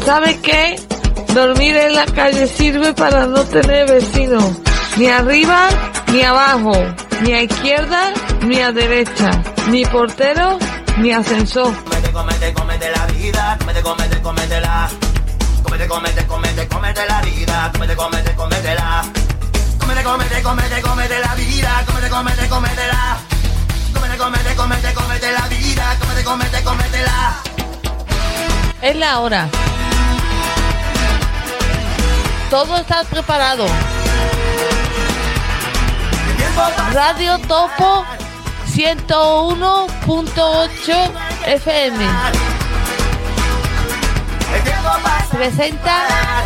¿Sabe qué? Dormir en la calle sirve para no tener vecinos, ni arriba ni abajo, ni a izquierda ni a derecha, ni portero ni ascensor. Cómete la vida, cómetela. Cómete la vida, cómetela. Cómete la vida, cómetela. Cómete la vida, cómetela. Es la hora. Todo está preparado. Radio Topo 101.8 FM presenta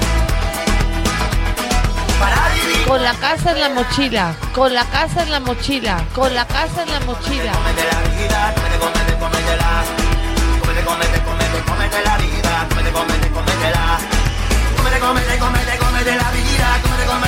Con la casa en la mochila, con la casa en la mochila, con la casa en la mochila. Cómete la vida, cómetela. Cómete la vida, cómetela. Cómete la vida,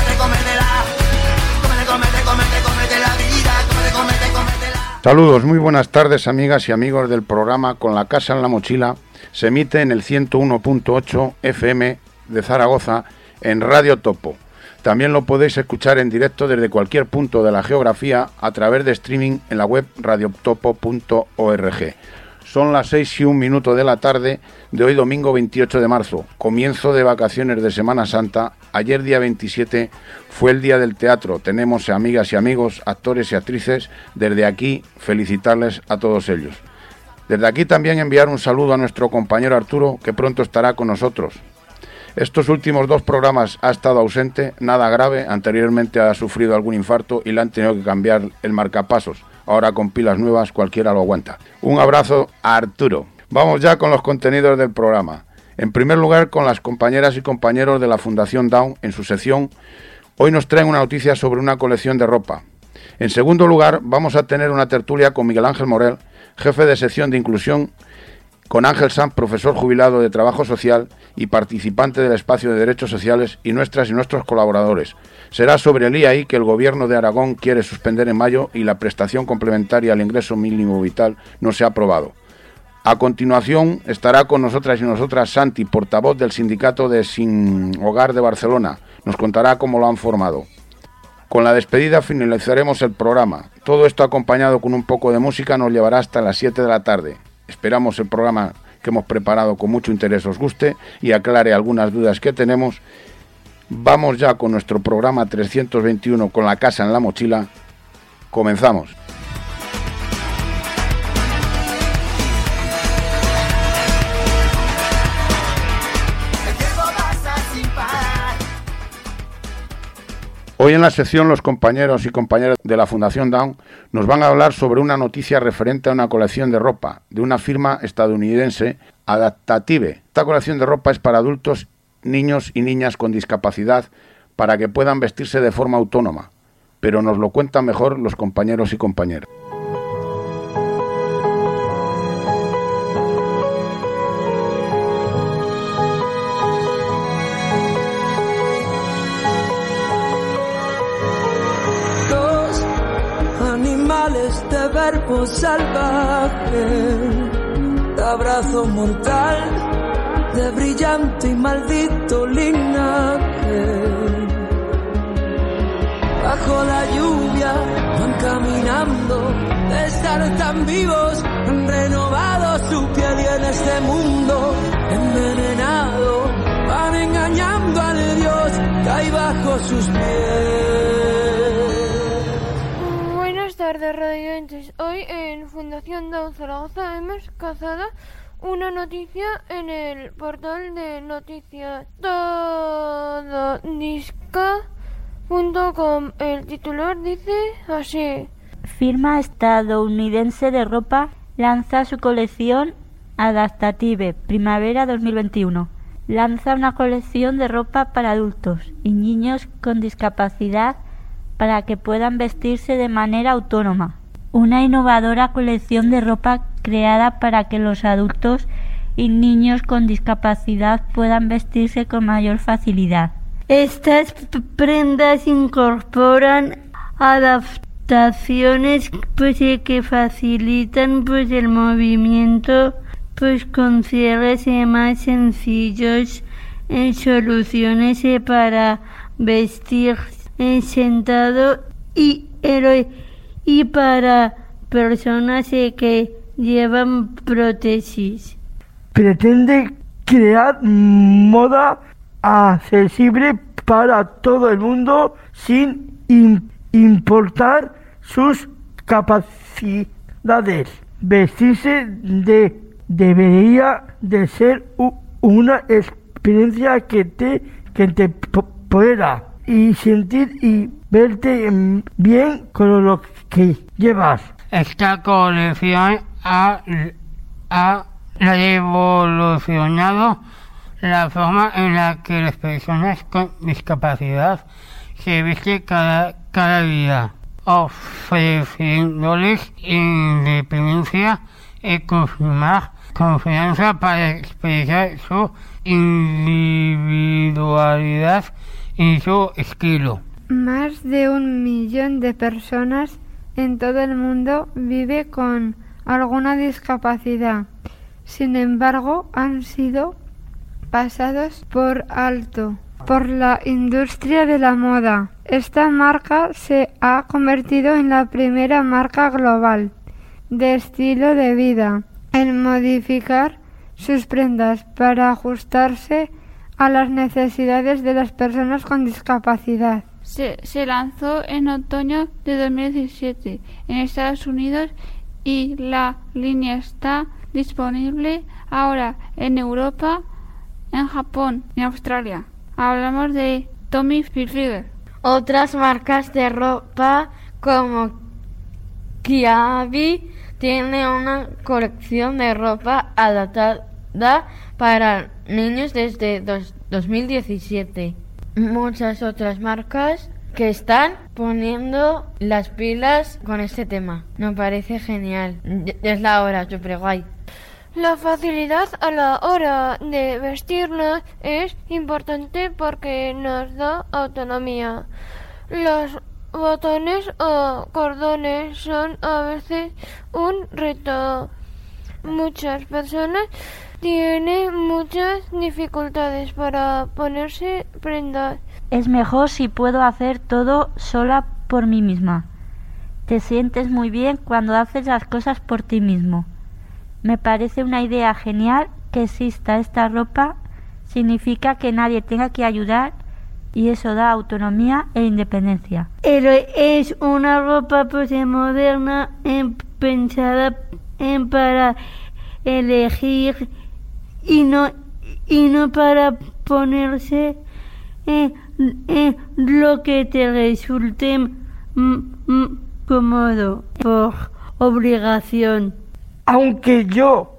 cómete la vida, cómetela. Saludos, muy buenas tardes amigas y amigos del programa Con la casa en la mochila. Se emite en el 101.8 FM de Zaragoza en Radio Topo. También lo podéis escuchar en directo desde cualquier punto de la geografía a través de streaming en la web radiotopo.org. Son las 6:01 de la tarde de hoy domingo 28 de marzo, comienzo de vacaciones de Semana Santa. Ayer día 27 fue el día del teatro. Tenemos amigas y amigos, actores y actrices. Desde aquí felicitarles a todos ellos. Desde aquí también enviar un saludo a nuestro compañero Arturo, que pronto estará con nosotros. Estos últimos 2 programas ha estado ausente, nada grave, anteriormente ha sufrido algún infarto y le han tenido que cambiar el marcapasos. Ahora con pilas nuevas cualquiera lo aguanta. Un abrazo a Arturo. Vamos ya con los contenidos del programa. En primer lugar, con las compañeras y compañeros de la Fundación Down en su sección. Hoy nos traen una noticia sobre una colección de ropa. En segundo lugar, vamos a tener una tertulia con Miguel Ángel Morel, jefe de sección de inclusión, con Ángel Sanz, profesor jubilado de Trabajo Social y participante del espacio de Derechos Sociales, y nuestras y nuestros colaboradores. Será sobre el IAI, que el Gobierno de Aragón quiere suspender en mayo y la prestación complementaria al ingreso mínimo vital no se ha aprobado. A continuación estará con nosotras y nosotras Santi, portavoz del sindicato de Sin Hogar de Barcelona. Nos contará cómo lo han formado. Con la despedida finalizaremos el programa. Todo esto acompañado con un poco de música nos llevará hasta las 7 de la tarde. Esperamos el programa que hemos preparado con mucho interés os guste y aclare algunas dudas que tenemos. Vamos ya con nuestro programa 321 con la casa en la mochila. Comenzamos. Hoy en la sección los compañeros y compañeras de la Fundación Down nos van a hablar sobre una noticia referente a una colección de ropa de una firma estadounidense, Adaptative. Esta colección de ropa es para adultos, niños y niñas con discapacidad para que puedan vestirse de forma autónoma, pero nos lo cuentan mejor los compañeros y compañeras. De verbo salvaje, de abrazo mortal, de brillante y maldito linaje. Bajo la lluvia van caminando, de estar tan vivos, han renovado su piel y en este mundo envenenado van engañando al Dios que hay bajo sus pies. Buenas tardes, radioyentes. Hoy en Fundación Down Zaragoza hemos cazado una noticia en el portal de noticias tododisca.com. El titular dice así: Firma estadounidense de ropa lanza su colección Adaptative Primavera 2021. Lanza una colección de ropa para adultos y niños con discapacidad para que puedan vestirse de manera autónoma. Una innovadora colección de ropa creada para que los adultos y niños con discapacidad puedan vestirse con mayor facilidad. Estas prendas incorporan adaptaciones que facilitan el movimiento pues con cierres más sencillos, soluciones para vestir sentado y para personas que llevan prótesis. Pretende crear moda accesible para todo el mundo sin importar sus capacidades. Vestirse debería de ser una experiencia que te pueda y sentir y verte bien con lo que llevas. Esta colección ha revolucionado la forma en la que las personas con discapacidad se visten cada día, ofreciéndoles independencia y confianza para expresar su individualidad y su estilo. Más de 1 millón de personas en todo el mundo vive con alguna discapacidad. Sin embargo, han sido pasados por alto por la industria de la moda. Esta marca se ha convertido en la primera marca global de estilo de vida en modificar sus prendas para ajustarse a las necesidades de las personas con discapacidad. Se lanzó en otoño de 2017 en Estados Unidos y la línea está disponible ahora en Europa, en Japón y Australia. Hablamos de Tommy Hilfiger. Otras marcas de ropa como Kiabi tiene una colección de ropa adaptada para niños desde 2017. Muchas otras marcas que están poniendo las pilas con este tema. Me parece genial. Es la hora, súper guay. La facilidad a la hora de vestirnos es importante porque nos da autonomía. Los botones o cordones son a veces un reto. Muchas personas tienen muchas dificultades para ponerse prendas. Es mejor si puedo hacer todo sola por mí misma. Te sientes muy bien cuando haces las cosas por ti mismo. Me parece una idea genial que exista esta ropa. Significa que nadie tenga que ayudar y eso da autonomía e independencia. Pero es una ropa moderna pensada para elegir y no para ponerse lo que te resulte cómodo por obligación. Aunque yo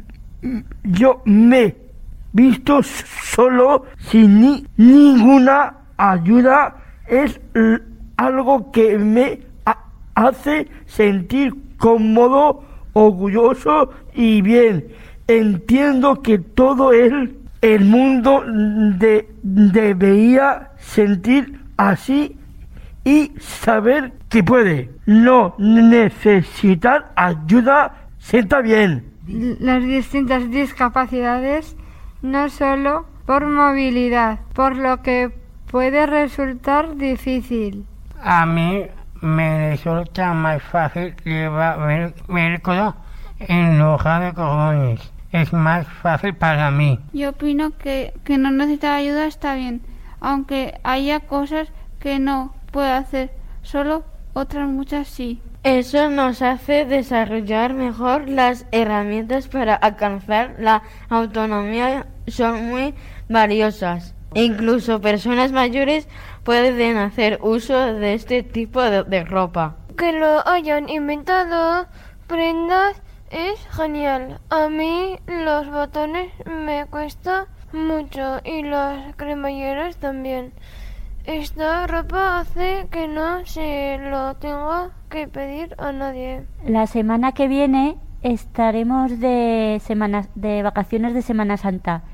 me visto solo sin ninguna ayuda, es algo que me hace sentir cómodo, orgulloso y bien. Entiendo que todo el mundo debería sentir así y saber que puede. No necesitar ayuda sienta bien. Las distintas discapacidades, no solo por movilidad, por lo que puede resultar difícil. A mí me resulta más fácil llevar velcro en lugar de cordones. Es más fácil para mí. Yo opino que no necesitar ayuda está bien, aunque haya cosas que no puedo hacer solo, otras muchas sí. Eso nos hace desarrollar mejor las herramientas para alcanzar la autonomía. Son muy valiosas. Incluso personas mayores pueden hacer uso de este tipo de ropa. Que lo hayan inventado prendas es genial. A mí los botones me cuesta mucho y las cremalleras también. Esta ropa hace que no se lo tenga que pedir a nadie. La semana que viene estaremos de vacaciones de Semana Santa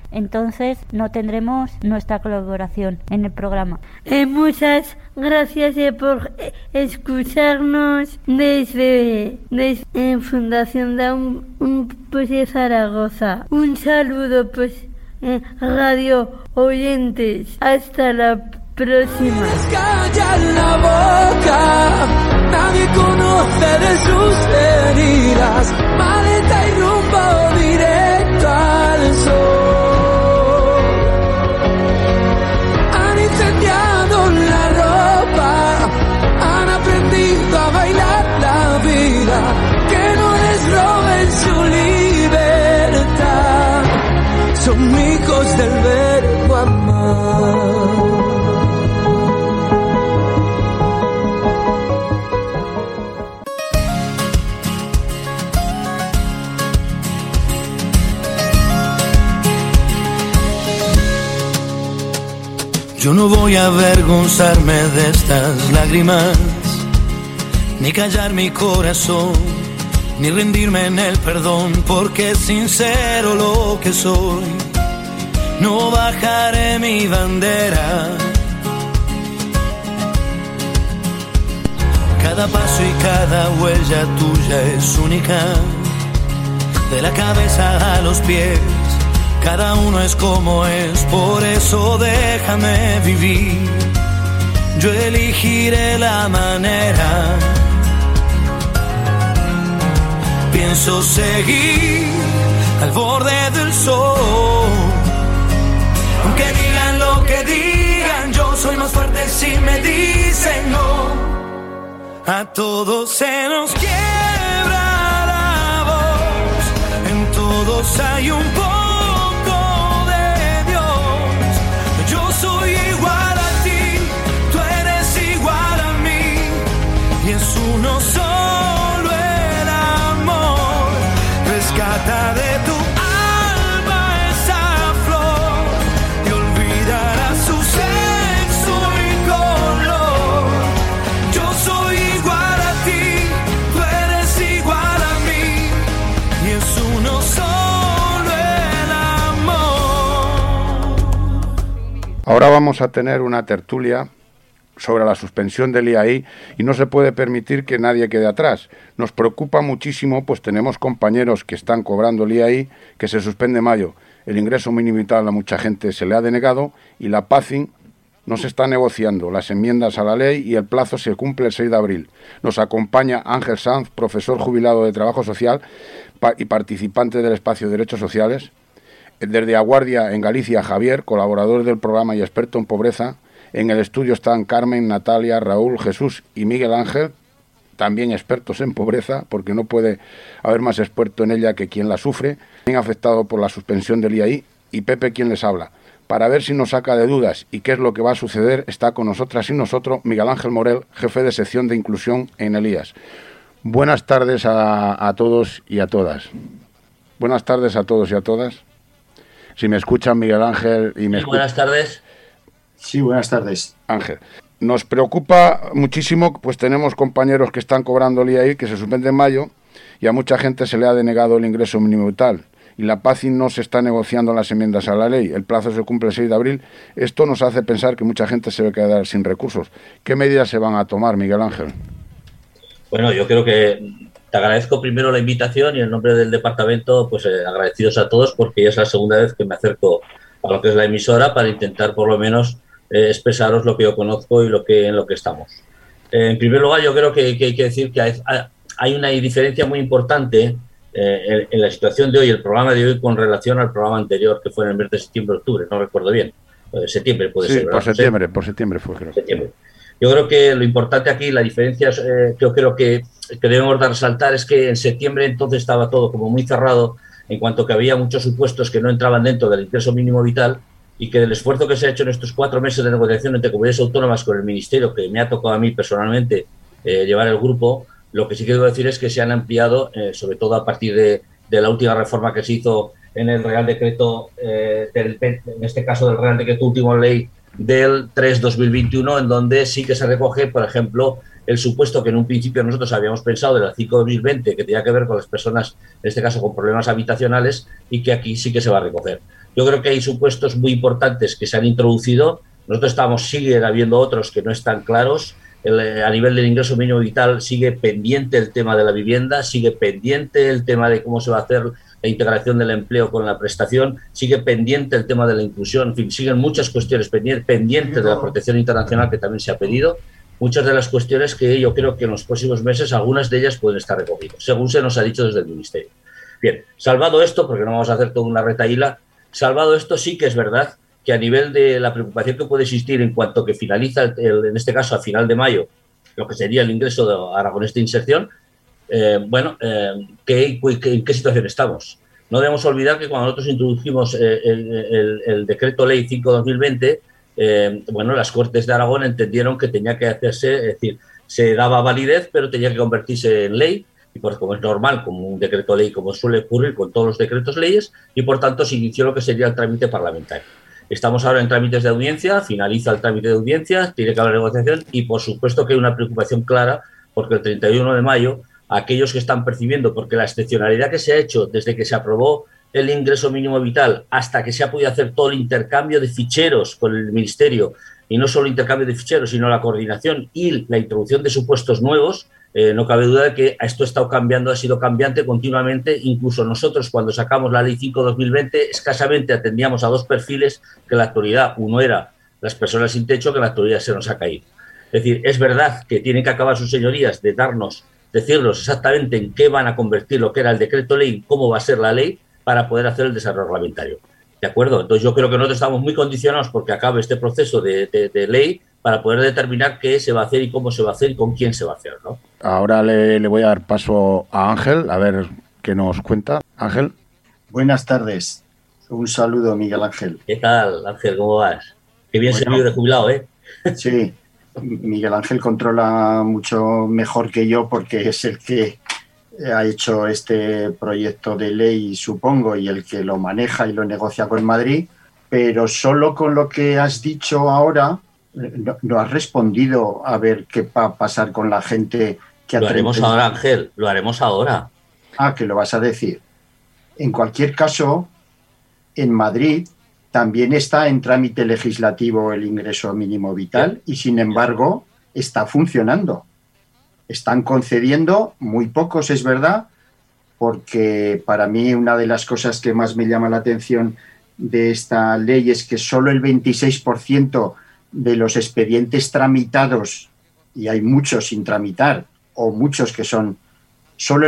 entonces no tendremos nuestra colaboración en el programa. Muchas gracias por escucharnos desde Fundación Down pues, de Zaragoza. Un saludo, pues, radio oyentes. Hasta la próxima. Calla la boca, nadie conoce de sus heridas. Maleta y rumbo directo al sol. Han incendiado la ropa, han aprendido a bailar la vida. Que no les roben su libertad. Son hijos del verbo amar. Yo no voy a avergonzarme de estas lágrimas, ni callar mi corazón, ni rendirme en el perdón, porque es sincero lo que soy. No bajaré mi bandera. Cada paso y cada huella tuya es única, de la cabeza a los pies. Cada uno es como es, por eso déjame vivir. Yo elegiré la manera. Pienso seguir al borde del sol. Aunque digan lo que digan, yo soy más fuerte si me dicen no. A todos se nos quiebra la voz, en todos hay un poco. Uno solo el amor, rescata de tu alma esa flor y olvidará su sexo y color. Yo soy igual a ti, tú eres igual a mí, y es uno solo el amor. Ahora vamos a tener una tertulia sobre la suspensión del IAI y no se puede permitir que nadie quede atrás. Nos preocupa muchísimo, pues tenemos compañeros que están cobrando el IAI, que se suspende en mayo. El ingreso mínimo vital a mucha gente se le ha denegado y la PACIN no se está negociando las enmiendas a la ley y el plazo se cumple el 6 de abril. Nos acompaña Ángel Sanz, profesor jubilado de Trabajo Social y participante del espacio de Derechos Sociales. Desde Aguardia, en Galicia, Javier, colaborador del programa y experto en pobreza. En el estudio están Carmen, Natalia, Raúl, Jesús y Miguel Ángel, también expertos en pobreza, porque no puede haber más experto en ella que quien la sufre, bien afectado por la suspensión del IAI, y Pepe quien les habla. Para ver si nos saca de dudas y qué es lo que va a suceder, está con nosotras y nosotros Miguel Ángel Morel, jefe de sección de inclusión en el IAS. Buenas tardes a todos y a todas. Buenas tardes a todos y a todas. Si me escuchan, Miguel Ángel y me escuchan. Buenas tardes. Sí, buenas tardes. Ángel, nos preocupa muchísimo, pues tenemos compañeros que están cobrando el IAI, que se suspende en mayo, y a mucha gente se le ha denegado el ingreso mínimo vital. Y la PACIN no se está negociando las enmiendas a la ley. El plazo se cumple el 6 de abril. Esto nos hace pensar que mucha gente se va a quedar sin recursos. ¿Qué medidas se van a tomar, Miguel Ángel? Bueno, yo creo que te agradezco primero la invitación y en nombre del departamento, pues agradecidos a todos, porque ya es la segunda vez que me acerco a lo que es la emisora para intentar por lo menos expresaros lo que yo conozco y en lo que estamos. En primer lugar, yo creo que hay que decir que hay una diferencia muy importante en la situación de hoy, el programa de hoy, con relación al programa anterior, que fue en el mes de septiembre-octubre, no recuerdo bien. Septiembre puede ser, ¿verdad? Por septiembre fue, creo. Septiembre. Yo creo que lo importante aquí, la diferencia que yo creo que debemos de resaltar es que en septiembre entonces estaba todo como muy cerrado, en cuanto que había muchos supuestos que no entraban dentro del ingreso mínimo vital, y que del esfuerzo que se ha hecho en estos 4 meses de negociación entre comunidades autónomas con el Ministerio, que me ha tocado a mí personalmente llevar el grupo, lo que sí que debo decir es que se han ampliado, sobre todo a partir de la última reforma que se hizo en el Real Decreto, en este caso del Real Decreto Último Ley del 3-2021, en donde sí que se recoge, por ejemplo, el supuesto que en un principio nosotros habíamos pensado de la 5-2020, que tenía que ver con las personas, en este caso con problemas habitacionales, y que aquí sí que se va a recoger. Yo creo que hay supuestos muy importantes que se han introducido. Nosotros siguen habiendo otros que no están claros. A nivel del ingreso mínimo vital sigue pendiente el tema de la vivienda, sigue pendiente el tema de cómo se va a hacer la integración del empleo con la prestación, sigue pendiente el tema de la inclusión, en fin, siguen muchas cuestiones pendientes de la protección internacional que también se ha pedido, muchas de las cuestiones que yo creo que en los próximos meses algunas de ellas pueden estar recogidas, según se nos ha dicho desde el Ministerio. Bien, salvado esto, porque no vamos a hacer toda una retahíla, salvado esto sí que es verdad que a nivel de la preocupación que puede existir en cuanto que finaliza, en este caso a final de mayo, lo que sería el ingreso de aragonés de inserción, ¿en qué situación estamos? No debemos olvidar que cuando nosotros introdujimos el decreto ley 5/2020, las Cortes de Aragón entendieron que tenía que hacerse, es decir, se daba validez, pero tenía que convertirse en ley, y pues como es normal, como un decreto ley, como suele ocurrir con todos los decretos leyes, y por tanto se inició lo que sería el trámite parlamentario. Estamos ahora en trámites de audiencia, finaliza el trámite de audiencia, tiene que haber negociación y por supuesto que hay una preocupación clara porque el 31 de mayo aquellos que están percibiendo, porque la excepcionalidad que se ha hecho desde que se aprobó el ingreso mínimo vital hasta que se ha podido hacer todo el intercambio de ficheros con el Ministerio, y no solo intercambio de ficheros, sino la coordinación y la introducción de supuestos nuevos, no cabe duda de que esto ha estado cambiando, ha sido cambiante continuamente. Incluso nosotros, cuando sacamos la Ley 5/2020, escasamente atendíamos a dos perfiles que en la actualidad, uno era las personas sin techo, que en la actualidad se nos ha caído. Es decir, es verdad que tienen que acabar sus señorías de decirnos exactamente en qué van a convertir lo que era el decreto ley, cómo va a ser la ley, para poder hacer el desarrollo reglamentario. ¿De acuerdo? Entonces yo creo que nosotros estamos muy condicionados porque acabe este proceso de ley para poder determinar qué se va a hacer y cómo se va a hacer y con quién se va a hacer, ¿no? Ahora le voy a dar paso a Ángel, a ver qué nos cuenta. Ángel. Buenas tardes. Un saludo, Miguel Ángel. ¿Qué tal, Ángel? ¿Cómo vas? Qué bien servido de jubilado, ¿eh? Sí, Miguel Ángel controla mucho mejor que yo porque es el que ha hecho este proyecto de ley, supongo, y el que lo maneja y lo negocia con Madrid, pero solo con lo que has dicho ahora no has respondido a ver qué va a pasar con la gente que... Lo haremos ahora, Ángel, lo haremos ahora. Ah, que lo vas a decir. En cualquier caso, en Madrid también está en trámite legislativo el ingreso mínimo vital y, sin embargo, está funcionando. Están concediendo, muy pocos, es verdad, porque para mí una de las cosas que más me llama la atención de esta ley es que solo el 26% de los expedientes tramitados, y hay muchos sin tramitar, o muchos que son, solo el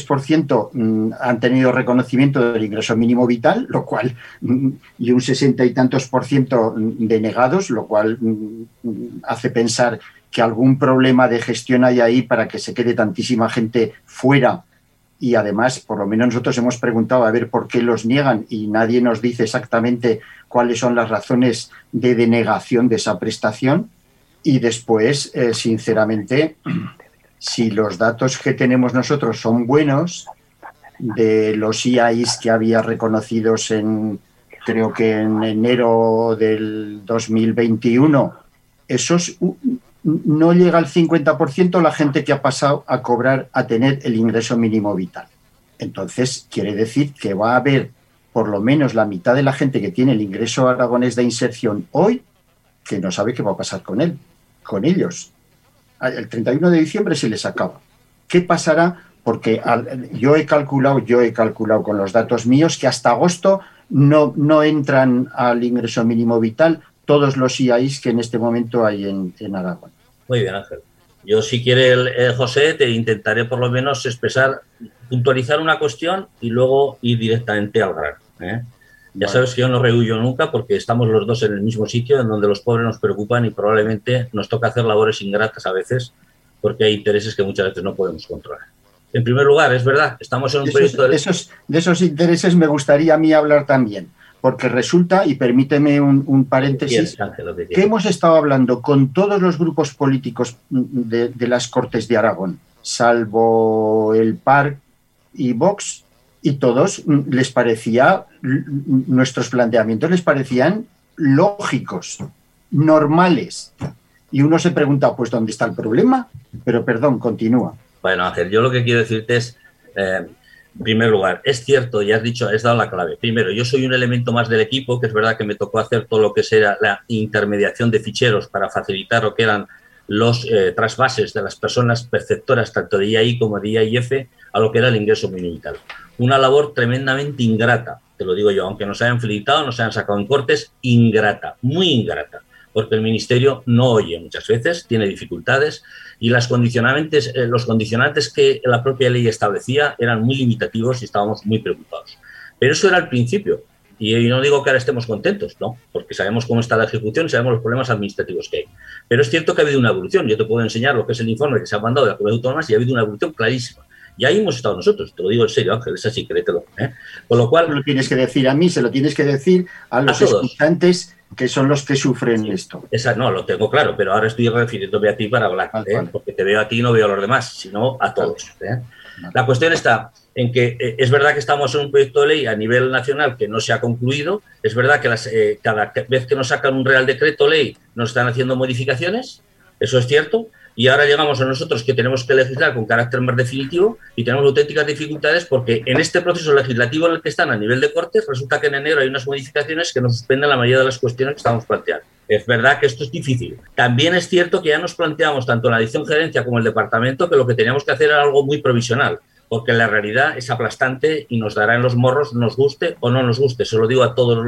26% han tenido reconocimiento del ingreso mínimo vital, lo cual, y un 60 y tantos % denegados, lo cual hace pensar que algún problema de gestión hay ahí para que se quede tantísima gente fuera. Y además, por lo menos nosotros hemos preguntado a ver por qué los niegan y nadie nos dice exactamente cuáles son las razones de denegación de esa prestación. Y después, sinceramente, si los datos que tenemos nosotros son buenos, de los IAIs que había reconocidos creo que en enero del 2021, esos no llega al 50% la gente que ha pasado a cobrar, a tener el ingreso mínimo vital. Entonces, quiere decir que va a haber por lo menos la mitad de la gente que tiene el ingreso aragonés de inserción hoy, que no sabe qué va a pasar con ellos. El 31 de diciembre se les acaba. ¿Qué pasará? Porque yo he calculado con los datos míos que hasta agosto no entran al ingreso mínimo vital todos los IAIs que en este momento hay en Aragón. Muy bien, Ángel. Yo, si quiere, José, te intentaré por lo menos puntualizar una cuestión y luego ir directamente al grano, ¿eh? Ya sabes que yo no rehuyo nunca porque estamos los dos en el mismo sitio en donde los pobres nos preocupan y probablemente nos toca hacer labores ingratas a veces porque hay intereses que muchas veces no podemos controlar. En primer lugar, es verdad, estamos en un proyecto... De esos intereses me gustaría a mí hablar también, porque resulta, y permíteme un paréntesis, que hemos estado hablando con todos los grupos políticos de las Cortes de Aragón, salvo el PAR y Vox, y todos nuestros planteamientos les parecían lógicos, normales. Y uno se pregunta, pues, ¿dónde está el problema? Pero, perdón, continúa. Bueno, Ángel, yo lo que quiero decirte es, En primer lugar, es cierto, ya has dado la clave. Primero, yo soy un elemento más del equipo, que es verdad que me tocó hacer todo lo que sea la intermediación de ficheros para facilitar lo que eran los trasvases de las personas perceptoras, tanto de IAI como de IAIF, a lo que era el ingreso mínimo vital. Una labor tremendamente ingrata, te lo digo yo, aunque nos hayan felicitado, nos hayan sacado en cortes, ingrata, muy ingrata, porque el Ministerio no oye muchas veces, tiene dificultades, y los condicionantes que la propia ley establecía eran muy limitativos y estábamos muy preocupados. Pero eso era al principio, y no digo que ahora estemos contentos, no, porque sabemos cómo está la ejecución y sabemos los problemas administrativos que hay. Pero es cierto que ha habido una evolución. Yo te puedo enseñar lo que es el informe que se ha mandado de la Comunidad Autónoma y ha habido una evolución clarísima. Y ahí hemos estado nosotros, te lo digo en serio, Ángel, es así, créetelo. Con lo cual... No lo tienes que decir a mí, se lo tienes que decir a los escuchantes, que son los que sufren esto. No, lo tengo claro, pero ahora estoy refiriéndome a ti para hablar, vale. Porque te veo a ti y no veo a los demez, sino a todos. Vale. La cuestión está en que es verdad que estamos en un proyecto de ley a nivel nacional que no se ha concluido, es verdad que cada vez que nos sacan un Real Decreto Ley nos están haciendo modificaciones, eso es cierto, y ahora llegamos a nosotros que tenemos que legislar con carácter más definitivo y tenemos auténticas dificultades porque en este proceso legislativo en el que están a nivel de Cortes resulta que en enero hay unas modificaciones que nos suspenden la mayoría de las cuestiones que estamos planteando. Es verdad que esto es difícil. También es cierto que ya nos planteamos tanto la Dirección Gerencia como el Departamento que lo que teníamos que hacer era algo muy provisional, porque la realidad es aplastante y nos dará en los morros, nos guste o no nos guste. Se lo digo a todos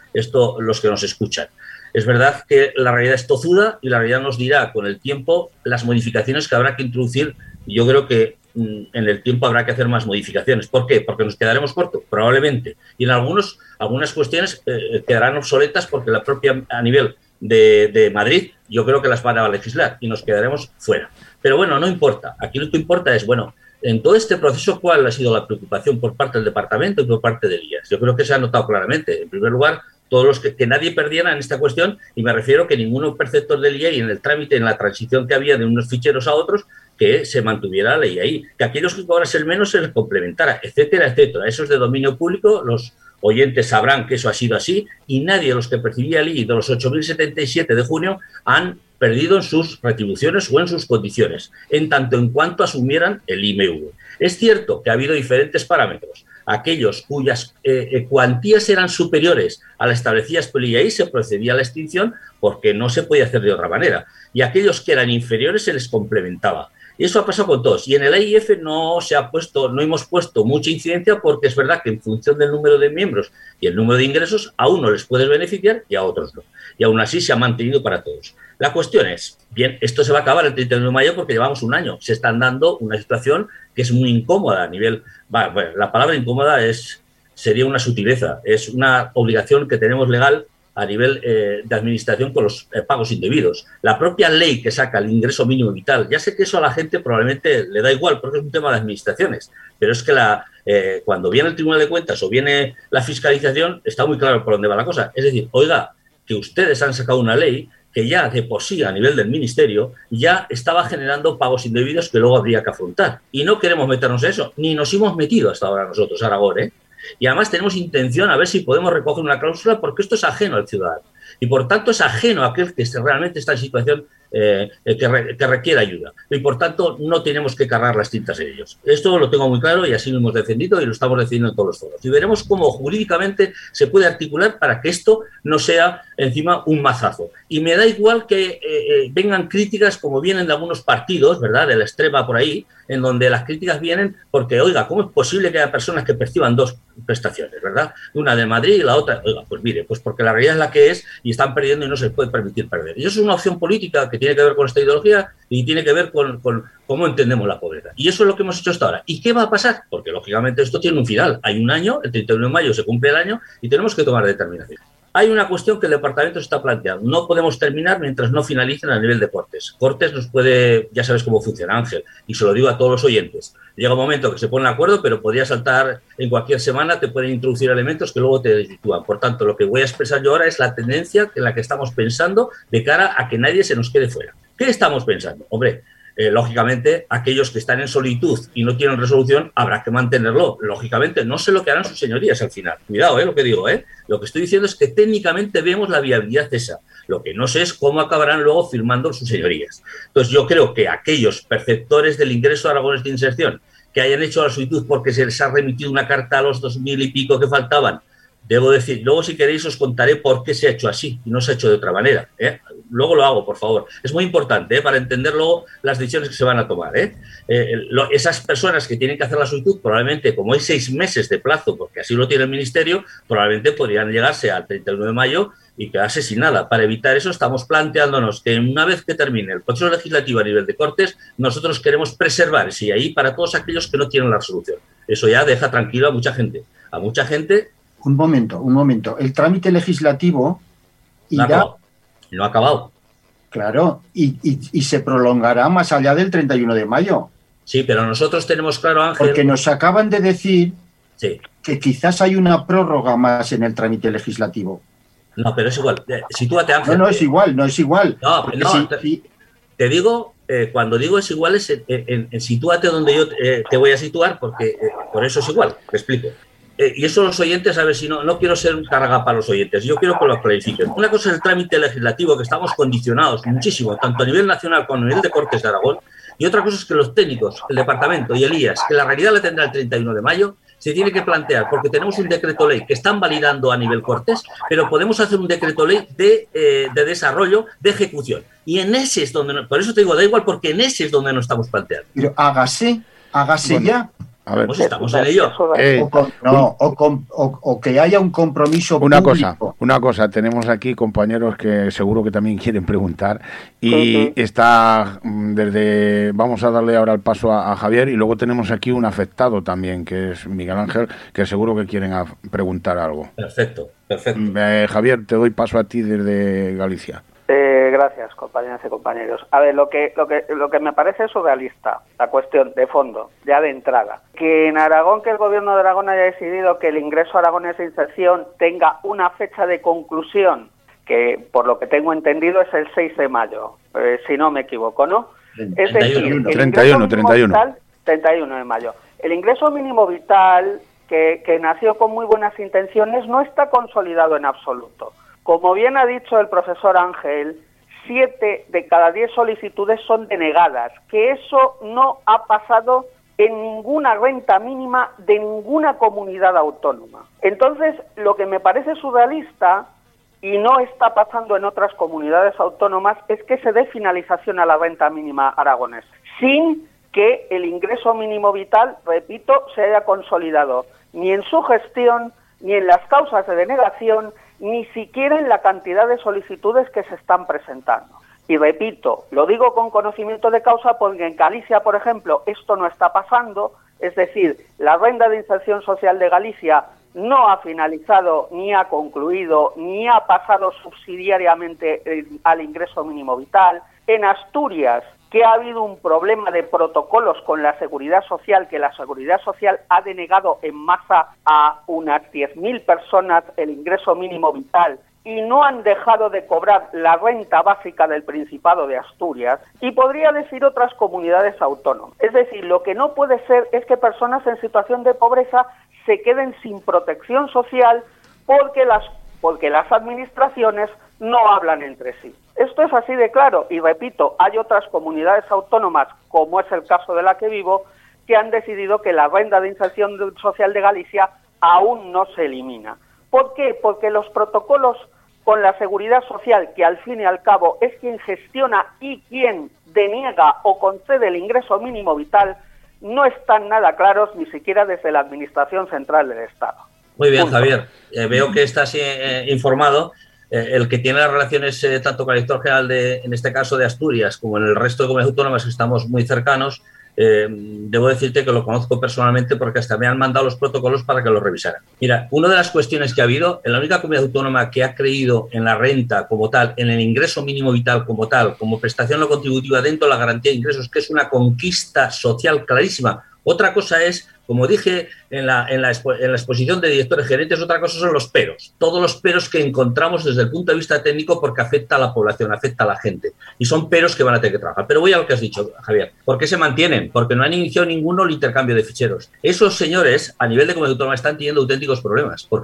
los que nos escuchan. Es verdad que la realidad es tozuda y la realidad nos dirá con el tiempo las modificaciones que habrá que introducir. Yo creo que en el tiempo habrá que hacer más modificaciones. ¿Por qué? Porque nos quedaremos cortos, probablemente. Y en algunas cuestiones quedarán obsoletas porque la propia, a nivel de Madrid, yo creo que las van a legislar y nos quedaremos fuera. Pero bueno, no importa. Aquí lo que importa es, bueno, en todo este proceso, ¿cuál ha sido la preocupación por parte del Departamento y por parte del IAS? Yo creo que se ha notado claramente. En primer lugar, todos los que nadie perdiera en esta cuestión, y me refiero que ninguno perceptor del IAI en el trámite, en la transición que había de unos ficheros a otros, que se mantuviera la ley ahí, que aquellos que cobrasen menos se les complementara, etcétera, etcétera. Eso es de dominio público, los oyentes sabrán que eso ha sido así, y nadie de los que percibía el IAI de los 8.077 de junio han perdido en sus retribuciones o en sus condiciones, en tanto en cuanto asumieran el IMV. Es cierto que ha habido diferentes parámetros. Aquellos cuyas cuantías eran superiores a las establecidas por el IAI se procedía a la extinción porque no se podía hacer de otra manera. Y aquellos que eran inferiores se les complementaba. Y eso ha pasado con todos. Y en el AIF no hemos puesto mucha incidencia porque es verdad que en función del número de miembros y el número de ingresos, a unos les puedes beneficiar y a otros no. Y aún así se ha mantenido para todos. La cuestión es, bien, esto se va a acabar el 31 de mayo porque llevamos un año. Se están dando una situación que es muy incómoda a nivel... Bueno, la palabra incómoda sería una sutileza. Es una obligación que tenemos legal a nivel de administración con los pagos indebidos. La propia ley que saca el ingreso mínimo vital, ya sé que eso a la gente probablemente le da igual porque es un tema de administraciones, pero es que cuando viene el Tribunal de Cuentas o viene la fiscalización está muy claro por dónde va la cosa. Es decir, oiga, que ustedes han sacado una ley que ya de por sí a nivel del Ministerio ya estaba generando pagos indebidos que luego habría que afrontar. Y no queremos meternos en eso, ni nos hemos metido hasta ahora nosotros, Aragón, Y además tenemos intención a ver si podemos recoger una cláusula porque esto es ajeno al ciudadano. Y por tanto es ajeno a aquel que realmente está en situación que requiere ayuda. Y por tanto no tenemos que cargar las tintas en ellos. Esto lo tengo muy claro y así lo hemos defendido y lo estamos defendiendo en todos los foros. Y veremos cómo jurídicamente se puede articular para que esto no sea encima un mazazo. Y me da igual que vengan críticas como vienen de algunos partidos, ¿verdad? De la extrema por ahí, en donde las críticas vienen porque, oiga, ¿cómo es posible que haya personas que perciban dos prestaciones, ¿verdad? Una de Madrid y la otra, oiga, pues mire, pues porque la realidad es la que es y están perdiendo y no se les puede permitir perder. Y eso es una opción política que tiene que ver con esta ideología y tiene que ver con cómo entendemos la pobreza. Y eso es lo que hemos hecho hasta ahora. ¿Y qué va a pasar? Porque, lógicamente, esto tiene un final. Hay un año, el 31 de mayo se cumple el año y tenemos que tomar determinaciones. Hay una cuestión que el departamento se está planteando. No podemos terminar mientras no finalicen a nivel de Cortes. Cortes nos puede, ya sabes cómo funciona, Ángel, y se lo digo a todos los oyentes. Llega un momento que se ponen de acuerdo, pero podría saltar en cualquier semana, te pueden introducir elementos que luego te desvirtúan. Por tanto, lo que voy a expresar yo ahora es la tendencia en la que estamos pensando de cara a que nadie se nos quede fuera. ¿Qué estamos pensando? Hombre, lógicamente, aquellos que están en solitud y no tienen resolución, habrá que mantenerlo. Lógicamente, no sé lo que harán sus señorías al final. Cuidado, lo que digo, Lo que estoy diciendo es que técnicamente vemos la viabilidad esa. Lo que no sé es cómo acabarán luego firmando sus señorías. Entonces, yo creo que aquellos perceptores del ingreso de Aragones de inserción que hayan hecho la solicitud porque se les ha remitido una carta a los 2000 y pico que faltaban. Debo decir, luego si queréis os contaré por qué se ha hecho así y no se ha hecho de otra manera. Luego lo hago, por favor. Es muy importante para entender luego las decisiones que se van a tomar. Esas personas que tienen que hacer la solicitud, probablemente, como hay 6 meses de plazo, porque así lo tiene el Ministerio, probablemente podrían llegarse al 31 de mayo y quedarse sin nada. Para evitar eso, estamos planteándonos que una vez que termine el proceso legislativo a nivel de Cortes, nosotros queremos preservar ese IAI para todos aquellos que no tienen la resolución. Eso ya deja tranquilo a mucha gente. A mucha gente... Un momento. El trámite legislativo irá... No ha acabado. Claro, y se prolongará más allá del 31 de mayo. Sí, pero nosotros tenemos claro, Ángel... Porque nos acaban de decir sí, que quizás hay una prórroga más en el trámite legislativo. No, pero es igual. Sitúate, Ángel. No es igual. No, te digo, cuando digo es igual, es en sitúate donde yo te voy a situar, porque por eso es igual. Te explico. Y eso los oyentes, a ver si no quiero ser un carga para los oyentes, yo quiero que lo clarifiquen. Una cosa es el trámite legislativo, que estamos condicionados muchísimo, tanto a nivel nacional como a nivel de Cortes de Aragón, y otra cosa es que los técnicos, el departamento y el IAS, que la realidad la tendrá el 31 de mayo, se tiene que plantear, porque tenemos un decreto ley que están validando a nivel Cortes, pero podemos hacer un decreto ley de desarrollo, de ejecución. Y en ese es donde, por eso te digo, da igual, porque en ese es donde nos estamos planteando. Pero hágase bueno, ya. A ver, pues estamos en ello. O que haya un compromiso público. Una cosa, tenemos aquí compañeros que seguro que también quieren preguntar y está vamos a darle ahora el paso a Javier y luego tenemos aquí un afectado también, que es Miguel Ángel, que seguro que quieren preguntar algo. Perfecto. Javier, te doy paso a ti desde Galicia. Gracias, compañeras y compañeros. A ver, lo que me parece surrealista, la cuestión de fondo, ya de entrada, que en Aragón, que el gobierno de Aragón haya decidido que el ingreso aragonés de inserción tenga una fecha de conclusión, que por lo que tengo entendido es el 6 de mayo, si no me equivoco, ¿no? 31, es decir, 31 de mayo. El ingreso mínimo vital, que nació con muy buenas intenciones, no está consolidado en absoluto. Como bien ha dicho el profesor Ángel, 7 de cada 10 solicitudes son denegadas, que eso no ha pasado en ninguna renta mínima de ninguna comunidad autónoma. Entonces, lo que me parece surrealista, y no está pasando en otras comunidades autónomas, es que se dé finalización a la renta mínima aragonesa, sin que el ingreso mínimo vital, repito, se haya consolidado, ni en su gestión, ni en las causas de denegación, ni siquiera en la cantidad de solicitudes que se están presentando. Y repito, lo digo con conocimiento de causa porque en Galicia, por ejemplo, esto no está pasando, es decir, la renta de inserción social de Galicia no ha finalizado, ni ha concluido, ni ha pasado subsidiariamente al ingreso mínimo vital. En Asturias, que ha habido un problema de protocolos con la Seguridad Social, que la Seguridad Social ha denegado en masa a unas 10.000 personas el ingreso mínimo vital y no han dejado de cobrar la renta básica del Principado de Asturias, y podría decir otras comunidades autónomas. Es decir, lo que no puede ser es que personas en situación de pobreza se queden sin protección social porque las administraciones no hablan entre sí. Esto es así de claro y repito, hay otras comunidades autónomas, como es el caso de la que vivo, que han decidido que la renta de inserción social de Galicia aún no se elimina. ¿Por qué? Porque los protocolos con la Seguridad Social, que al fin y al cabo es quien gestiona y quien deniega o concede el ingreso mínimo vital, no están nada claros ni siquiera desde la Administración Central del Estado. Muy bien, Javier. Veo que estás informado. El que tiene las relaciones tanto con el director general en este caso de Asturias, como en el resto de comunidades autónomas que estamos muy cercanos, debo decirte que lo conozco personalmente porque hasta me han mandado los protocolos para que los revisaran. Mira, una de las cuestiones que ha habido, en la única comunidad autónoma que ha creído en la renta como tal, en el ingreso mínimo vital como tal, como prestación no contributiva dentro de la garantía de ingresos, que es una conquista social clarísima. Otra cosa es, como dije en la exposición de directores gerentes, otra cosa son los peros. Todos los peros que encontramos desde el punto de vista técnico porque afecta a la población, afecta a la gente. Y son peros que van a tener que trabajar. Pero voy a lo que has dicho, Javier. ¿Por qué se mantienen? Porque no han iniciado ninguno el intercambio de ficheros. Esos señores, a nivel de comunidad autónoma, están teniendo auténticos problemas. ¿Por qué?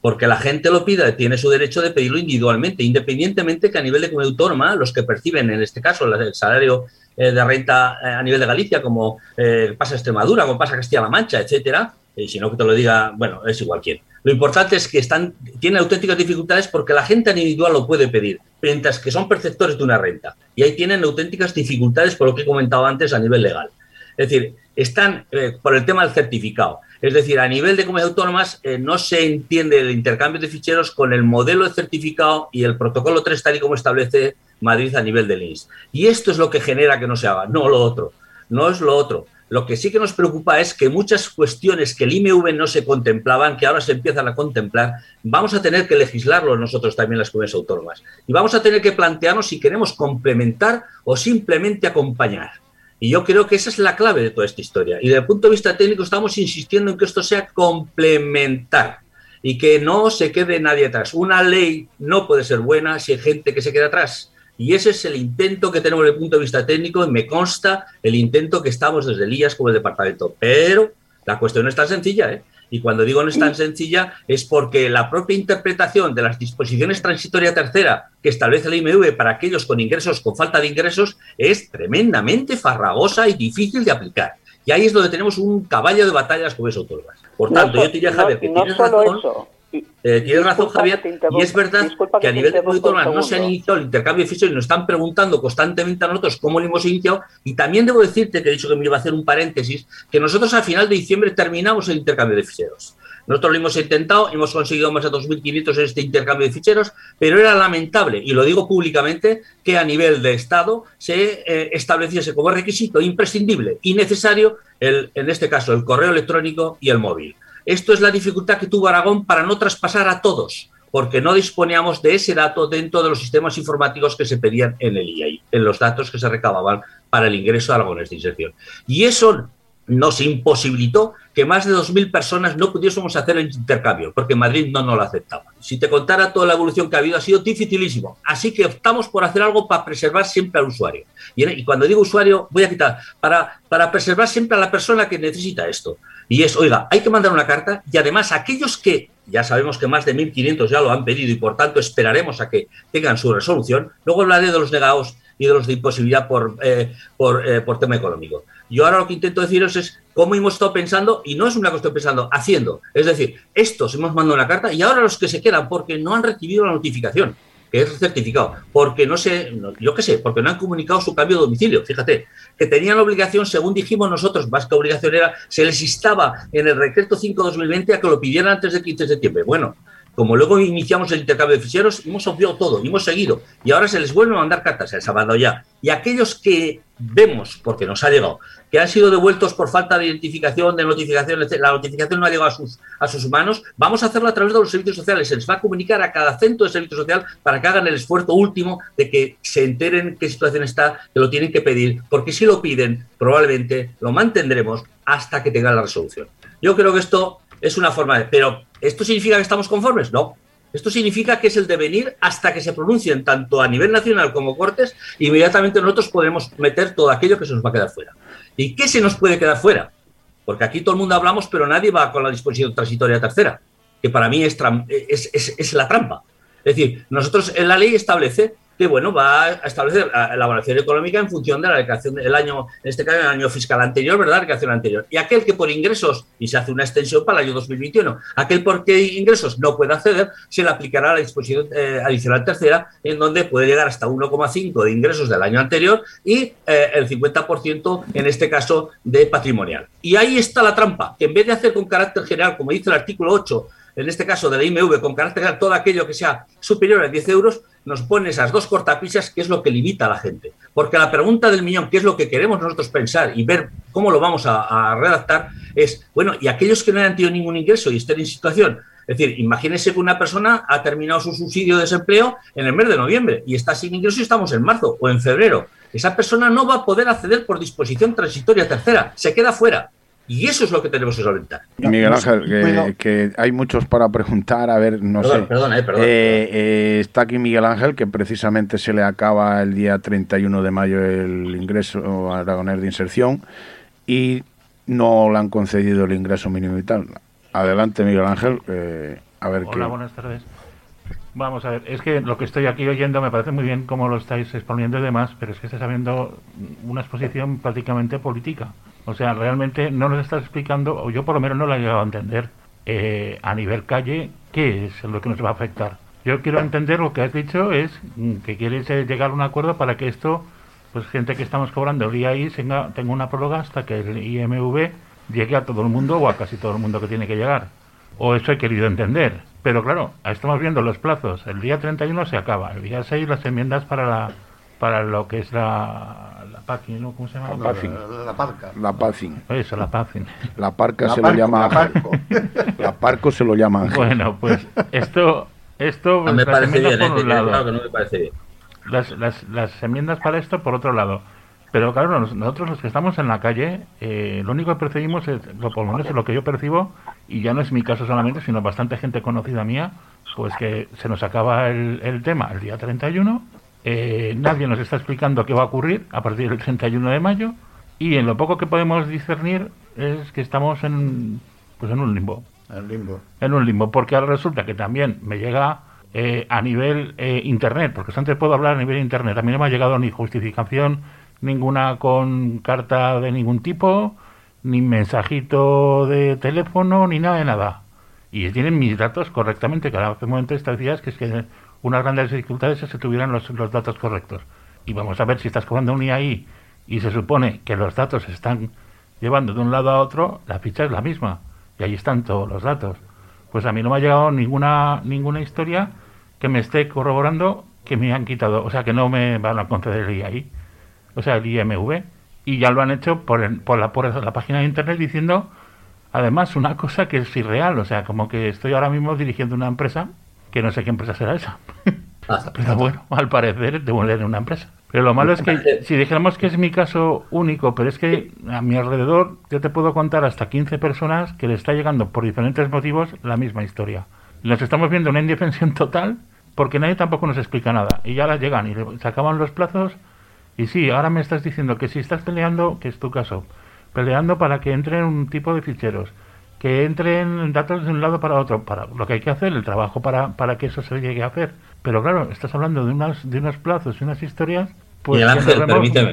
porque la gente lo pida, tiene su derecho de pedirlo individualmente, independientemente que a nivel de comunidad autónoma, los que perciben, en este caso, el salario de renta a nivel de Galicia, como pasa Extremadura, como pasa Castilla-La Mancha, etcétera, y si no que te lo diga, bueno, es igual quién. Lo importante es que tienen auténticas dificultades porque la gente individual lo puede pedir, mientras que son perceptores de una renta. Y ahí tienen auténticas dificultades por lo que he comentado antes a nivel legal. Es decir, están por el tema del certificado. Es decir, a nivel de comunidades autónomas no se entiende el intercambio de ficheros con el modelo de certificado y el protocolo 3 tal y como establece Madrid a nivel del INS. Y esto es lo que genera que no se haga, no lo otro. No es lo otro. Lo que sí que nos preocupa es que muchas cuestiones que el IMV no se contemplaban, que ahora se empiezan a contemplar, vamos a tener que legislarlo nosotros también las comunidades autónomas. Y vamos a tener que plantearnos si queremos complementar o simplemente acompañar. Y yo creo que esa es la clave de toda esta historia. Y desde el punto de vista técnico estamos insistiendo en que esto sea complementar y que no se quede nadie atrás. Una ley no puede ser buena si hay gente que se queda atrás. Y ese es el intento que tenemos desde el punto de vista técnico y me consta el intento que estamos desde el IAS como el departamento. Pero la cuestión no es tan sencilla, ¿eh? Y cuando digo no es tan sencilla es porque la propia interpretación de las disposiciones transitorias tercera que establece el IMV para aquellos con ingresos, con falta de ingresos, es tremendamente farragosa y difícil de aplicar. Y ahí es donde tenemos un caballo de batalla de las comunidades autónomas. Por tanto, yo te diría, Javier, que tienes razón. Tienes razón, Javier, y es verdad que a nivel de comunidades autónomas no se han iniciado el intercambio de ficheros y nos están preguntando constantemente a nosotros cómo lo hemos iniciado. Y también debo decirte, que he dicho que me iba a hacer un paréntesis, que nosotros a final de diciembre terminamos el intercambio de ficheros. Nosotros lo hemos intentado, hemos conseguido más de 2.500 en este intercambio de ficheros, pero era lamentable, y lo digo públicamente, que a nivel de Estado se estableciese como requisito imprescindible y necesario, en este caso, el correo electrónico y el móvil. Esto es la dificultad que tuvo Aragón para no traspasar a todos, porque no disponíamos de ese dato dentro de los sistemas informáticos que se pedían en el IAI, en los datos que se recababan para el ingreso a Aragones de Inserción. Y eso nos imposibilitó que más de 2.000 personas no pudiésemos hacer el intercambio, porque Madrid no nos lo aceptaba. Si te contara toda la evolución que ha habido, ha sido dificilísimo. Así que optamos por hacer algo para preservar siempre al usuario. Y cuando digo usuario, voy a quitar, para preservar siempre a la persona que necesita esto. Y es, oiga, hay que mandar una carta y además aquellos que, ya sabemos que más de 1.500 ya lo han pedido y por tanto esperaremos a que tengan su resolución, luego hablaré de los negados y de los de imposibilidad por tema económico. Yo ahora lo que intento deciros es cómo hemos estado pensando, y no es una cuestión pensando, haciendo. Es decir, estos hemos mandado una carta y ahora los que se quedan porque no han recibido la notificación, que es certificado, porque porque no han comunicado su cambio de domicilio. Fíjate, que tenían la obligación, según dijimos nosotros, más que obligación era, se les instaba en el decreto 5/2020 a que lo pidieran antes del 15 de septiembre. Bueno, como luego iniciamos el intercambio de ficheros, hemos obviado todo, hemos seguido, y ahora se les vuelve a mandar cartas, se les ha mandado ya. Y aquellos que vemos, porque nos ha llegado, que han sido devueltos por falta de identificación, de notificación, la notificación no ha llegado a sus manos, vamos a hacerlo a través de los servicios sociales. Se les va a comunicar a cada centro de servicio social para que hagan el esfuerzo último de que se enteren qué situación está, que lo tienen que pedir, porque si lo piden, probablemente lo mantendremos hasta que tengan la resolución. Yo creo que esto es una forma de... Pero, ¿esto significa que estamos conformes? No. Esto significa que es el devenir hasta que se pronuncien tanto a nivel nacional como Cortes, inmediatamente nosotros podremos meter todo aquello que se nos va a quedar fuera. ¿Y qué se nos puede quedar fuera? Porque aquí todo el mundo hablamos, pero nadie va con la disposición transitoria tercera, que para mí es la trampa. Es decir, nosotros en la ley establece que va a establecer la evaluación económica en función de la declaración del año, en este caso el año fiscal anterior, ¿verdad? La declaración anterior. Y aquel que por ingresos, y se hace una extensión para el año 2021, aquel por qué ingresos no puede acceder, se le aplicará la disposición adicional tercera, en donde puede llegar hasta 1,5 de ingresos del año anterior y el 50% en este caso de patrimonial. Y ahí está la trampa, que en vez de hacer con carácter general, como dice el artículo 8, en este caso de la IMV, con carácter general, todo aquello que sea superior a 10 euros, nos pone esas dos cortapisas, que es lo que limita a la gente. Porque la pregunta del millón, que es lo que queremos nosotros pensar y ver cómo lo vamos a redactar, es, y aquellos que no hayan tenido ningún ingreso y estén en situación, es decir, imagínense que una persona ha terminado su subsidio de desempleo en el mes de noviembre y está sin ingreso y estamos en marzo o en febrero. Esa persona no va a poder acceder por disposición transitoria tercera, se queda fuera. Y eso es lo que tenemos que solventar. Miguel Ángel, que hay muchos para preguntar, a ver, perdón. Está aquí Miguel Ángel, que precisamente se le acaba el día 31 de mayo el ingreso aragonés de inserción y no le han concedido el ingreso mínimo vital. Adelante, Miguel Ángel, A ver, hola, buenas tardes. Vamos a ver, es que lo que estoy aquí oyendo me parece muy bien cómo lo estáis exponiendo y demás, pero es que estás habiendo una exposición prácticamente política. O sea, realmente no nos estás explicando, o yo por lo menos no lo he llegado a entender, a nivel calle, qué es lo que nos va a afectar. Yo quiero entender lo que has dicho es que quieres llegar a un acuerdo para que esto, pues gente que estamos cobrando el IAI tenga una prórroga hasta que el IMV llegue a todo el mundo o a casi todo el mundo que tiene que llegar. O eso he querido entender. Pero claro, estamos viendo los plazos. El día 31 se acaba. El día 6 las enmiendas para lo que es la PACIN, ¿no? ¿Cómo se llama? La parca. La PACIN. Eso, la PACIN. La parca se lo llama... La parco se lo llama Ángel. Bueno, pues esto no me parece bien, por un lado. Claro que no me parece bien. Las enmiendas para esto por otro lado. Pero claro, nosotros los que estamos en la calle, lo único que percibimos, por lo menos es lo que yo percibo, y ya no es mi caso solamente, sino bastante gente conocida mía, pues que se nos acaba el tema el día 31, nadie nos está explicando qué va a ocurrir a partir del 31 de mayo, y en lo poco que podemos discernir es que estamos en un limbo. En un limbo, porque ahora resulta que también me llega a nivel internet, porque antes puedo hablar a nivel internet, a mí no me ha llegado ni justificación ninguna con carta de ningún tipo, ni mensajito de teléfono, ni nada de nada. Y tienen mis datos correctamente. Cada momento decías que es que unas grandes dificultades es que tuvieran los datos correctos. Y vamos a ver si estás cobrando un IAI y se supone que los datos se están llevando de un lado a otro, la ficha es la misma. Y ahí están todos los datos. Pues a mí no me ha llegado ninguna historia que me esté corroborando que me han quitado, o sea, que no me van a conceder el IAI. O sea, el IMV, y ya lo han hecho por la página de internet diciendo, además, una cosa que es irreal, o sea, como que estoy ahora mismo dirigiendo una empresa, que no sé qué empresa será esa, pero bueno, al parecer debo tener una empresa. Pero lo malo es que, si dijéramos que es mi caso único, pero es que a mi alrededor yo te puedo contar hasta 15 personas que le está llegando por diferentes motivos la misma historia. Nos estamos viendo una indefensión total, porque nadie tampoco nos explica nada, y ya las llegan, y se acaban los plazos. Y sí, ahora me estás diciendo que si estás peleando, que es tu caso, peleando para que entren un tipo de ficheros, que entren datos de un lado para otro, para lo que hay que hacer, el trabajo para que eso se llegue a hacer. Pero claro, estás hablando de unos plazos y unas historias, pues Miguel Ángel,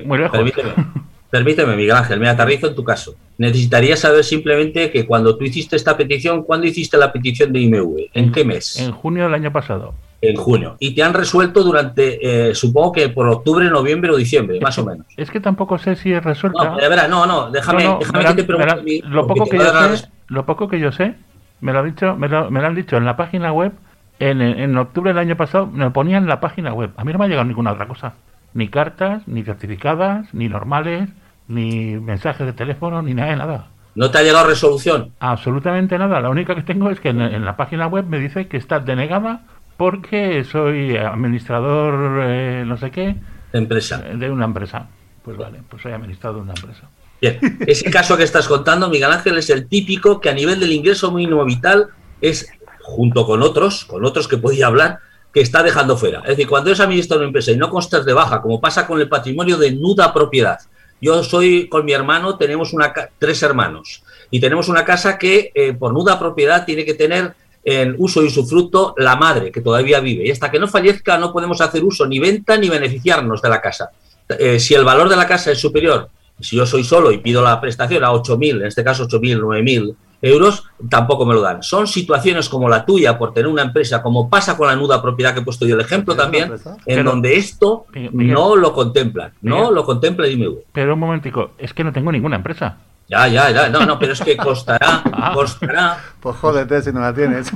permíteme, Miguel Ángel, me aterrizo en tu caso. Necesitaría saber simplemente que cuando tú hiciste esta petición, ¿cuándo hiciste la petición de IMV? ¿En qué mes? En junio del año pasado. En junio. Y te han resuelto durante, supongo que por octubre, noviembre o diciembre, más o menos. Es que tampoco sé si es resuelta. No, de verdad, déjame que te pregunte. Lo poco que yo sé, me lo han dicho en la página web, en octubre del año pasado, me lo ponían en la página web. A mí no me ha llegado ninguna otra cosa. Ni cartas, ni certificadas, ni normales, ni mensajes de teléfono, ni nada de nada. ¿No te ha llegado resolución? Absolutamente nada. La única que tengo es que en la página web me dice que está denegada porque soy administrador no sé qué de una empresa. Pues vale, pues soy administrador de una empresa. Bien, ese caso que estás contando, Miguel Ángel, es el típico que a nivel del ingreso mínimo vital es, junto con otros que podía hablar, que está dejando fuera. Es decir, cuando eres administrador de una empresa y no constas de baja, como pasa con el patrimonio de nuda propiedad. Yo soy, con mi hermano, tenemos 3 hermanos, y tenemos una casa que por nuda propiedad tiene que tener en uso y usufructo la madre, que todavía vive, y hasta que no fallezca no podemos hacer uso ni venta ni beneficiarnos de la casa. Si el valor de la casa es superior, si yo soy solo y pido la prestación a 8.000, en este caso 8.000, 9.000 euros, tampoco me lo dan. Son situaciones como la tuya, por tener una empresa, como pasa con la nuda propiedad que he puesto yo el ejemplo también, en donde esto no lo contemplan, no lo contempla el IMV. Pero un momentico, es que no tengo ninguna empresa. Ya, no, pero es que costará. Pues jódete si no la tienes.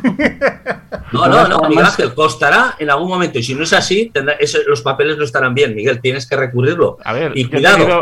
No, Miguel Ángel, costará en algún momento, y si no es así, los papeles no estarán bien, Miguel, tienes que recurrirlo. A ver, y cuidado.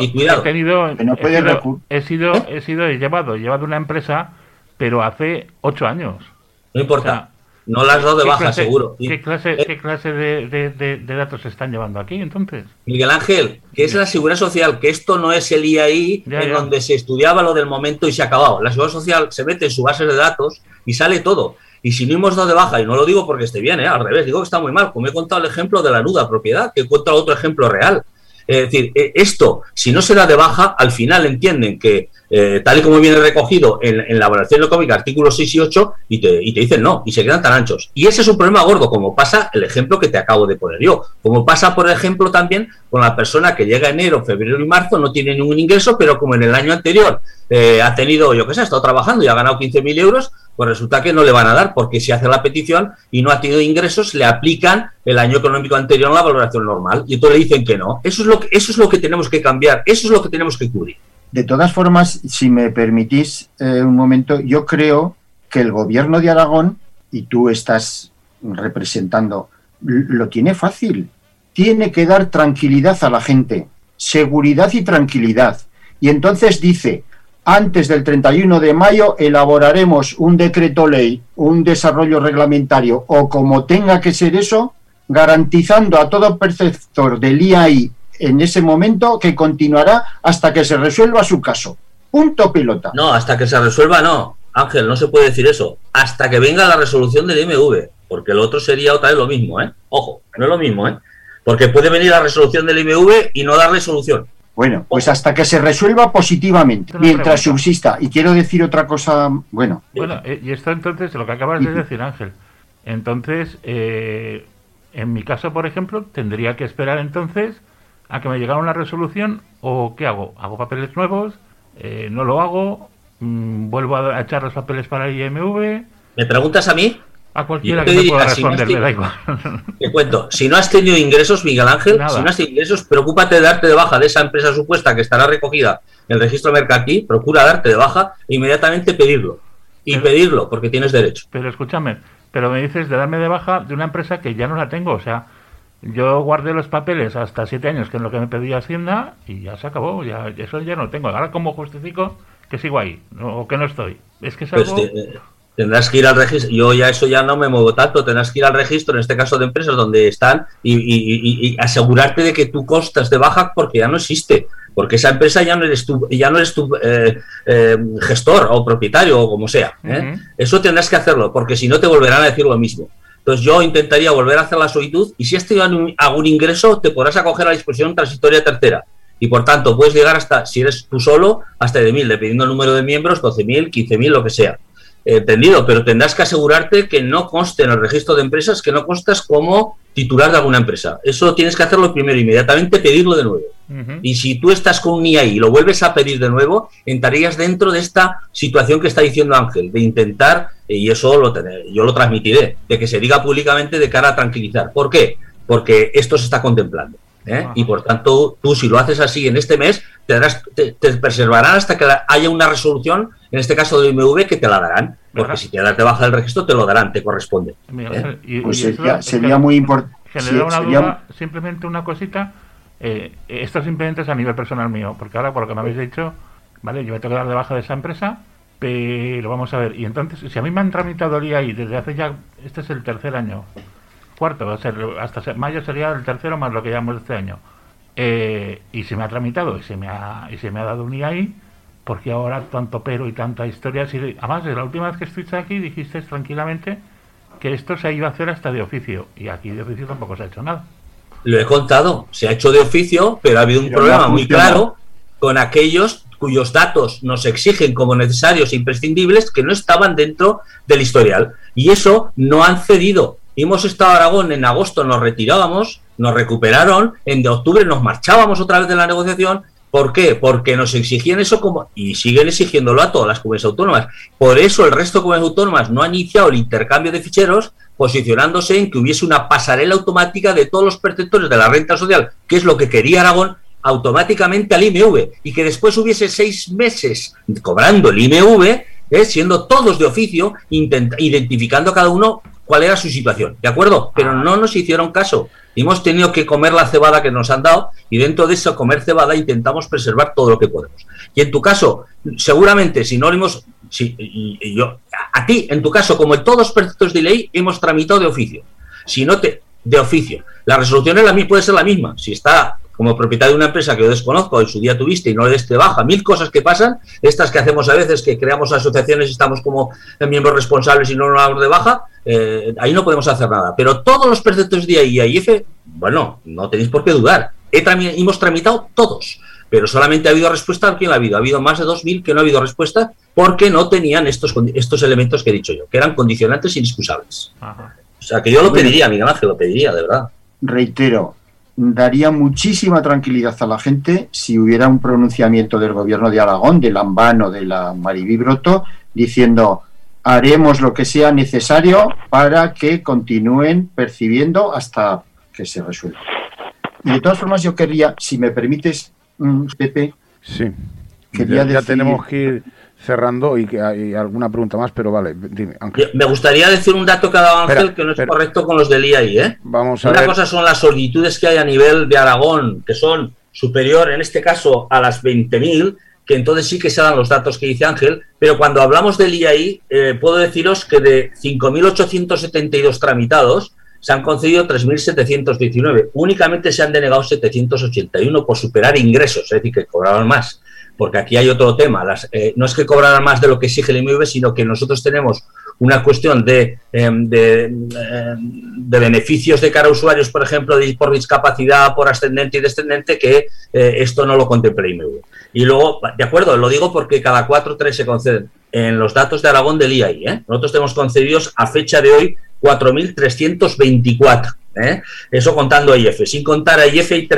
He llevado una empresa, pero hace 8 años. No importa. O sea, no la has dado de baja, seguro. ¿Qué clase de datos se están llevando aquí, entonces? Miguel Ángel, que es la Seguridad Social, que esto no es el IAI donde se estudiaba lo del momento y se ha acabado. La Seguridad Social se mete en su base de datos y sale todo. Y si no hemos dado de baja, y no lo digo porque esté bien, al revés, digo que está muy mal, como he contado el ejemplo de la nuda propiedad, que he contado otro ejemplo real. Es decir, esto, si no se da de baja, al final entienden que, tal y como viene recogido en la evaluación económica, artículos 6 y 8, y te dicen no, y se quedan tan anchos. Y ese es un problema gordo, como pasa el ejemplo que te acabo de poner yo. Como pasa, por ejemplo, también con la persona que llega enero, febrero y marzo, no tiene ningún ingreso, pero como en el año anterior ha tenido, yo qué sé, ha estado trabajando y ha ganado 15.000 euros, pues resulta que no le van a dar, porque si hace la petición y no ha tenido ingresos, le aplican el año económico anterior a la valoración normal, y entonces le dicen que no. Eso es lo que tenemos que cambiar, eso es lo que tenemos que cubrir. De todas formas, si me permitís un momento, yo creo que el gobierno de Aragón, y tú estás representando, lo tiene fácil. Tiene que dar tranquilidad a la gente, seguridad y tranquilidad. Y entonces dice, antes del 31 de mayo elaboraremos un decreto ley, un desarrollo reglamentario, o como tenga que ser eso, garantizando a todo perceptor del IAI en ese momento que continuará hasta que se resuelva su caso. Punto pelota. No, hasta que se resuelva no, Ángel, no se puede decir eso. Hasta que venga la resolución del IMV, porque lo otro sería otra vez lo mismo, ¿eh? Ojo, no es lo mismo, ¿eh? Porque puede venir la resolución del IMV y no darle solución. Bueno, pues hasta que se resuelva positivamente, mientras subsista. Y quiero decir otra cosa, bueno. Bueno, y esto entonces, lo que acabas de decir, Ángel, entonces, en mi caso, por ejemplo, tendría que esperar entonces a que me llegara una resolución, o ¿qué hago? ¿Hago papeles nuevos? ¿No lo hago? ¿Vuelvo a echar los papeles para el IMV? ¿Me preguntas a mí? A cualquiera que me pueda responder, me da igual. Te cuento, si no has tenido ingresos, Miguel Ángel, Nada. si no has tenido ingresos, preocúpate de darte de baja de esa empresa supuesta que estará recogida en el registro mercantil, procura darte de baja e inmediatamente pedirlo. Y pedirlo, porque tienes derecho. Pero escúchame, pero me dices de darme de baja de una empresa que ya no la tengo, o sea, yo guardé los papeles hasta 7 años, que es lo que me pedía Hacienda, y ya se acabó, ya eso ya no tengo. Ahora, ¿cómo justifico que sigo ahí o que no estoy? Es que es algo... Tendrás que ir al registro, yo ya eso ya no me muevo tanto, tendrás que ir al registro, en este caso de empresas donde están, y asegurarte de que tú constas de baja porque ya no existe, porque esa empresa ya no eres tú gestor o propietario o como sea, ¿eh? Eso tendrás que hacerlo, porque si no te volverán a decir lo mismo. Entonces yo intentaría volver a hacer la solicitud, y si has tenido algún ingreso, te podrás acoger a la disposición transitoria tercera. Y por tanto puedes llegar hasta, si eres tú solo, hasta de 1.000, dependiendo del número de miembros, 12.000, 15.000, lo que sea. Entendido, pero tendrás que asegurarte que no conste en el registro de empresas, que no constas como titular de alguna empresa. Eso tienes que hacerlo primero, inmediatamente pedirlo de nuevo. Y si tú estás con un IAI y lo vuelves a pedir de nuevo, entrarías dentro de esta situación que está diciendo Ángel, de intentar, y eso yo lo transmitiré, de que se diga públicamente de cara a tranquilizar. ¿Por qué? Porque esto se está contemplando, ¿eh? Y por tanto, tú si lo haces así en este mes, te preservarán hasta que haya una resolución, en este caso del IMV, que te la darán, porque si te das de baja del registro te lo darán, te corresponde. Pues sería muy importante. Generar una duda, simplemente una cosita, esto simplemente es a nivel personal mío, porque ahora por lo que me habéis dicho, vale, yo me tengo que dar de baja de esa empresa, pero vamos a ver, y entonces, si a mí me han tramitado el IAI desde hace ya, este es el tercer año, cuarto, o sea, hasta mayo sería el tercero más lo que llevamos este año, y se me ha tramitado y se me ha dado un IAI, porque ahora tanto pero y tanta historia. Además, la última vez que estuviste aquí dijiste tranquilamente que esto se iba a hacer hasta de oficio, y aquí de oficio tampoco se ha hecho nada. Lo he contado, se ha hecho de oficio, pero ha habido un problema muy claro con aquellos cuyos datos nos exigen como necesarios e imprescindibles, que no estaban dentro del historial, y eso no han cedido. Hemos estado en Aragón, en agosto nos retirábamos, nos recuperaron, en de octubre nos marchábamos otra vez de la negociación. ¿Por qué? Porque nos exigían eso y siguen exigiéndolo a todas las comunidades autónomas. Por eso el resto de comunidades autónomas no han iniciado el intercambio de ficheros, posicionándose en que hubiese una pasarela automática de todos los perceptores de la renta social, que es lo que quería Aragón, automáticamente al IMV, y que después hubiese 6 meses cobrando el IMV, siendo todos de oficio, identificando cada uno cuál era su situación, ¿de acuerdo? Pero no nos hicieron caso. Hemos tenido que comer la cebada que nos han dado, y dentro de eso comer cebada intentamos preservar todo lo que podemos. Y en tu caso, seguramente, si no lo hemos... a ti, en tu caso, como en todos los preceptos de ley, hemos tramitado de oficio. Si no de oficio. La resolución puede ser la misma. Si está como propietario de una empresa que yo desconozco, en su día tuviste y no le des de baja, 1000 cosas que pasan, estas que hacemos a veces, que creamos asociaciones y estamos como miembros responsables y no nos damos de baja, ahí no podemos hacer nada. Pero todos los preceptos de IAIF, bueno, no tenéis por qué dudar. hemos tramitado todos, pero solamente ha habido respuesta a quien la ha habido. Ha habido más de 2.000 que no ha habido respuesta porque no tenían estos elementos que he dicho yo, que eran condicionantes inexcusables. Ajá. O sea, que yo lo pediría, Miguel Ángel, lo pediría, de verdad. Reitero, daría muchísima tranquilidad a la gente si hubiera un pronunciamiento del gobierno de Aragón, del Lambán o de la Mariví Broto, diciendo haremos lo que sea necesario para que continúen percibiendo hasta que se resuelva. Y de todas formas yo querría, si me permites, Pepe, sí, quería ya decir... tenemos que ir cerrando y que hay alguna pregunta más, pero vale, dime. Me gustaría decir un dato que ha dado Ángel que no es correcto con los del IAI, ¿eh? Vamos a Una ver. cosa son las solicitudes que hay a nivel de Aragón, que son superior, en este caso, a las 20.000, que entonces sí que se dan los datos que dice Ángel, pero cuando hablamos del IAI, puedo deciros que de 5.872 tramitados, se han concedido 3.719. Únicamente se han denegado 781 por superar ingresos, es decir, que cobraban más. Porque aquí hay otro tema. No es que cobraran más de lo que exige el IMV, sino que nosotros tenemos una cuestión de beneficios de cara a usuarios, por ejemplo, por discapacidad, por ascendente y descendente, que esto no lo contempla el IMV. Y luego, de acuerdo, lo digo porque cada 4 o 3 se conceden. En los datos de Aragón del IAI, nosotros tenemos concedidos a fecha de hoy 4.324. Eso contando a IF. Sin contar a IF hay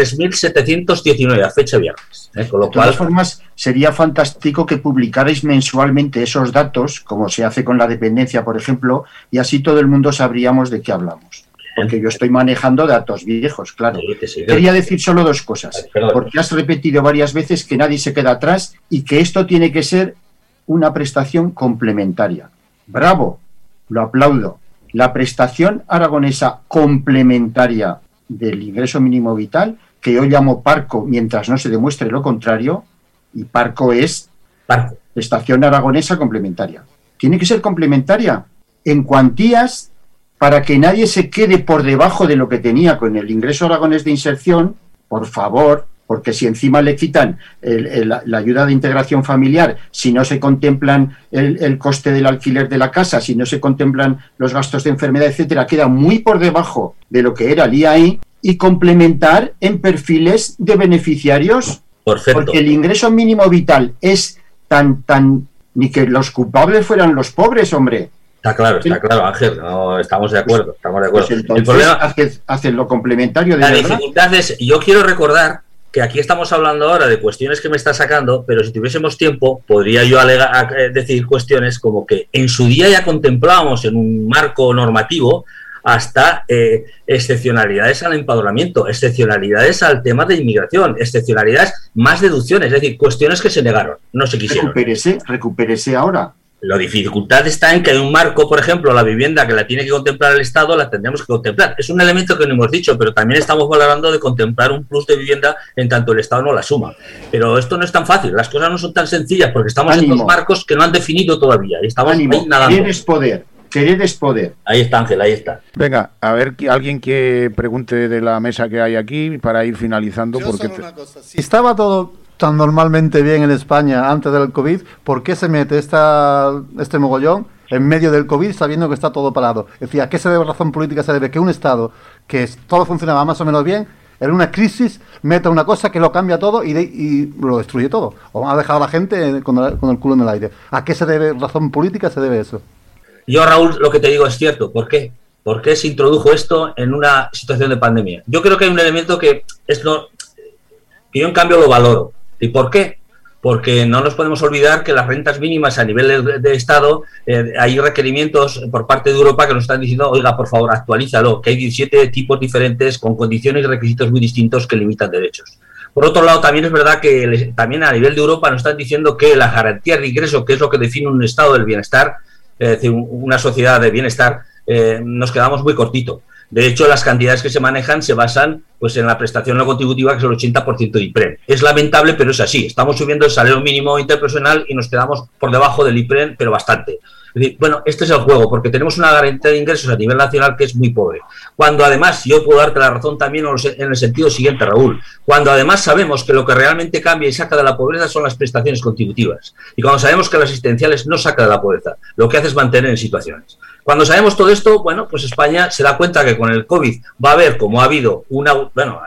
3.719 a fecha viernes. Con lo De todas cual, formas, sería fantástico que publicarais mensualmente esos datos, como se hace con la dependencia, por ejemplo, y así todo el mundo sabríamos de qué hablamos. Porque yo estoy manejando datos viejos, claro. Quería decir solo 2 cosas, porque has repetido varias veces que nadie se queda atrás y que esto tiene que ser una prestación complementaria. ¡Bravo! Lo aplaudo. La prestación aragonesa complementaria del ingreso mínimo vital, que yo llamo PARCO mientras no se demuestre lo contrario, y PARCO es prestación aragonesa complementaria. Tiene que ser complementaria en cuantías para que nadie se quede por debajo de lo que tenía con el ingreso aragonés de inserción, por favor, porque si encima le quitan la ayuda de integración familiar, si no se contemplan el coste del alquiler de la casa, si no se contemplan los gastos de enfermedad, etcétera, queda muy por debajo de lo que era el IAI, y complementar en perfiles de beneficiarios. Perfecto. Porque el ingreso mínimo vital es tan ni que los culpables fueran los pobres, hombre. Está claro, Ángel, no, estamos de acuerdo. Pues entonces, el problema, hacen lo complementario de la verdad. dificultad es, yo quiero recordar que aquí estamos hablando ahora de cuestiones que me está sacando, pero si tuviésemos tiempo, podría yo decir cuestiones como que en su día ya contemplábamos en un marco normativo hasta excepcionalidades al empadronamiento, excepcionalidades al tema de inmigración, excepcionalidades más deducciones, es decir, cuestiones que se negaron, no se quisieron. Recupérese ahora. La dificultad está en que hay un marco, por ejemplo, la vivienda que la tiene que contemplar el Estado, la tendremos que contemplar. Es un elemento que no hemos dicho, pero también estamos valorando de contemplar un plus de vivienda en tanto el Estado no la suma. Pero esto no es tan fácil, las cosas no son tan sencillas porque estamos en dos marcos que no han definido todavía. Y estamos ahí nadando. Querer es poder. Ahí está, Ángel, ahí está. Venga, a ver, alguien que pregunte de la mesa que hay aquí para ir finalizando. Porque Si estaba todo tan normalmente bien en España antes del COVID, ¿por qué se mete este mogollón en medio del COVID sabiendo que está todo parado? Es decir, ¿a qué se debe razón política? Se debe que un Estado que todo funcionaba más o menos bien, en una crisis meta una cosa que lo cambia todo y lo destruye todo. O ha dejado a la gente con el culo en el aire. ¿A qué se debe razón política? Se debe eso. Yo, Raúl, lo que te digo es cierto. ¿Por qué? ¿Por qué se introdujo esto en una situación de pandemia? Yo creo que hay un elemento que yo en cambio lo valoro. ¿Y por qué? Porque no nos podemos olvidar que las rentas mínimas a nivel de Estado, hay requerimientos por parte de Europa que nos están diciendo, oiga, por favor, actualízalo, que hay 17 tipos diferentes con condiciones y requisitos muy distintos que limitan derechos. Por otro lado, también es verdad que también a nivel de Europa nos están diciendo que la garantía de ingreso, que es lo que define un estado del bienestar, es decir, una sociedad de bienestar, nos quedamos muy cortito. De hecho, las cantidades que se manejan se basan pues en la prestación no contributiva, que es el 80% de IPREN. Es lamentable, pero es así. Estamos subiendo el salario mínimo interprofesional y nos quedamos por debajo del IPREN, pero bastante. Es decir, bueno, este es el juego, porque tenemos una garantía de ingresos a nivel nacional que es muy pobre. Cuando además, yo puedo darte la razón también en el sentido siguiente, Raúl, cuando además sabemos que lo que realmente cambia y saca de la pobreza son las prestaciones contributivas. Y cuando sabemos que las asistenciales no saca de la pobreza, lo que hace es mantener en situaciones. Cuando sabemos todo esto, bueno, pues España se da cuenta que con el COVID va a haber, como ha habido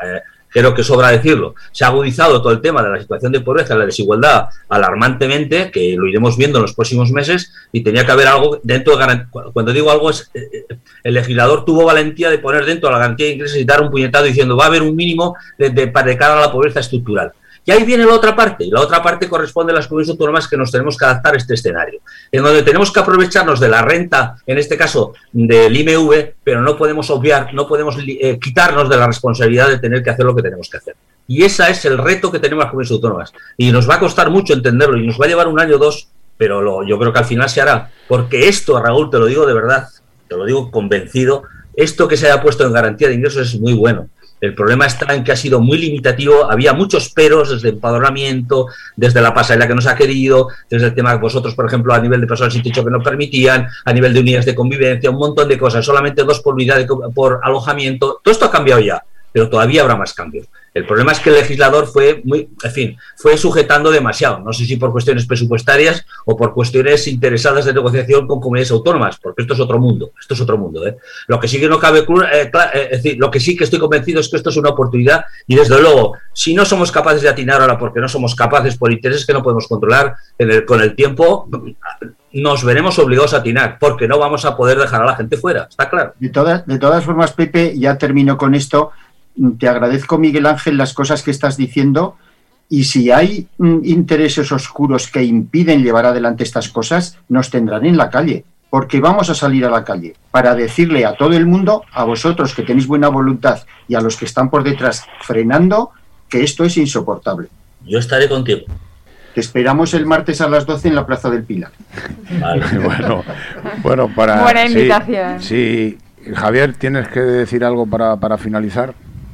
creo que sobra decirlo, se ha agudizado todo el tema de la situación de pobreza y la desigualdad alarmantemente, que lo iremos viendo en los próximos meses, y tenía que haber algo dentro de cuando digo algo es el legislador tuvo valentía de poner dentro de la garantía de ingresos y dar un puñetazo diciendo va a haber un mínimo de cara a la pobreza estructural. Y ahí viene la otra parte, y la otra parte corresponde a las comunidades autónomas que nos tenemos que adaptar a este escenario, en donde tenemos que aprovecharnos de la renta, en este caso del IMV, pero no podemos obviar, no podemos quitarnos de la responsabilidad de tener que hacer lo que tenemos que hacer. Y ese es el reto que tenemos las comunidades autónomas. Y nos va a costar mucho entenderlo, y nos va a llevar 1 año o 2, pero yo creo que al final se hará. Porque esto, Raúl, te lo digo de verdad, te lo digo convencido, esto que se haya puesto en garantía de ingresos es muy bueno. El problema está en que ha sido muy limitativo, había muchos peros desde el empadronamiento, desde la pasarela que nos ha querido, desde el tema que vosotros, por ejemplo, a nivel de personas sin techo que no permitían, a nivel de unidades de convivencia, un montón de cosas, solamente 2 por unidad por alojamiento, todo esto ha cambiado ya, pero todavía habrá más cambios. El problema es que el legislador fue sujetando demasiado, no sé si por cuestiones presupuestarias o por cuestiones interesadas de negociación con comunidades autónomas, porque esto es otro mundo, Lo que sí que no cabe, es decir, lo que sí que estoy convencido es que esto es una oportunidad y desde luego, si no somos capaces de atinar ahora porque no somos capaces por intereses que no podemos controlar con el tiempo, nos veremos obligados a atinar, porque no vamos a poder dejar a la gente fuera, está claro. De todas formas, Pepe, ya termino con esto. Te agradezco, Miguel Ángel, las cosas que estás diciendo, y si hay intereses oscuros que impiden llevar adelante estas cosas, nos tendrán en la calle, porque vamos a salir a la calle para decirle a todo el mundo, a vosotros que tenéis buena voluntad y a los que están por detrás frenando, que esto es insoportable. Yo estaré contigo. Te esperamos el martes a las 12 en la Plaza del Pilar. Vale. Bueno, para... Buena invitación. Sí, Javier, ¿tienes que decir algo para finalizar?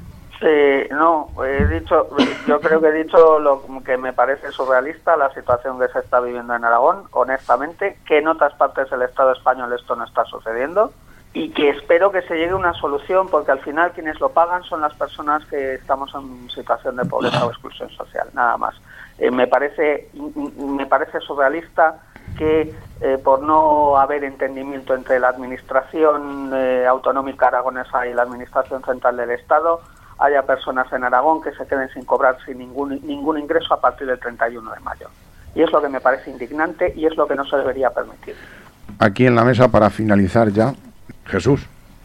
No, yo creo que he dicho lo que me parece surrealista, la situación que se está viviendo en Aragón, honestamente, que en otras partes del Estado español esto no está sucediendo, y que espero que se llegue a una solución, porque al final quienes lo pagan son las personas que estamos en situación de pobreza o exclusión social, nada más. Me parece surrealista que por no haber entendimiento entre la administración autonómica aragonesa y la administración central del Estado, haya personas en Aragón que se queden sin cobrar sin ningún ingreso a partir del 31 de mayo. Y es lo que me parece indignante y es lo que no se debería permitir. Aquí en la mesa, para finalizar ya, Jesús.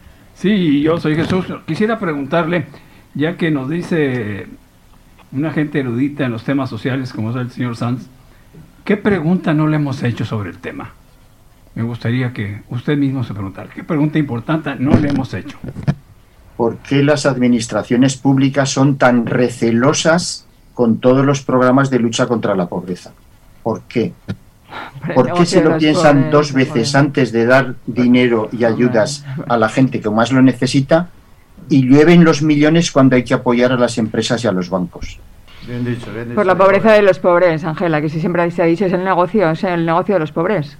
Sí, yo soy Jesús. Quisiera preguntarle, ya que nos dice una gente erudita en los temas sociales como es el señor Sanz, ¿qué pregunta no le hemos hecho sobre el tema? Me gustaría que usted mismo se preguntara, ¿qué pregunta importante no le hemos hecho? ¿Por qué las administraciones públicas son tan recelosas con todos los programas de lucha contra la pobreza? ¿Por qué? ¿Por qué se lo piensan 2 veces antes de dar dinero y ayudas a la gente que más lo necesita y llueven los millones cuando hay que apoyar a las empresas y a los bancos? Bien dicho, bien dicho. Por la pobreza de los pobres, Ángela, que si siempre se ha dicho es el negocio de los pobres.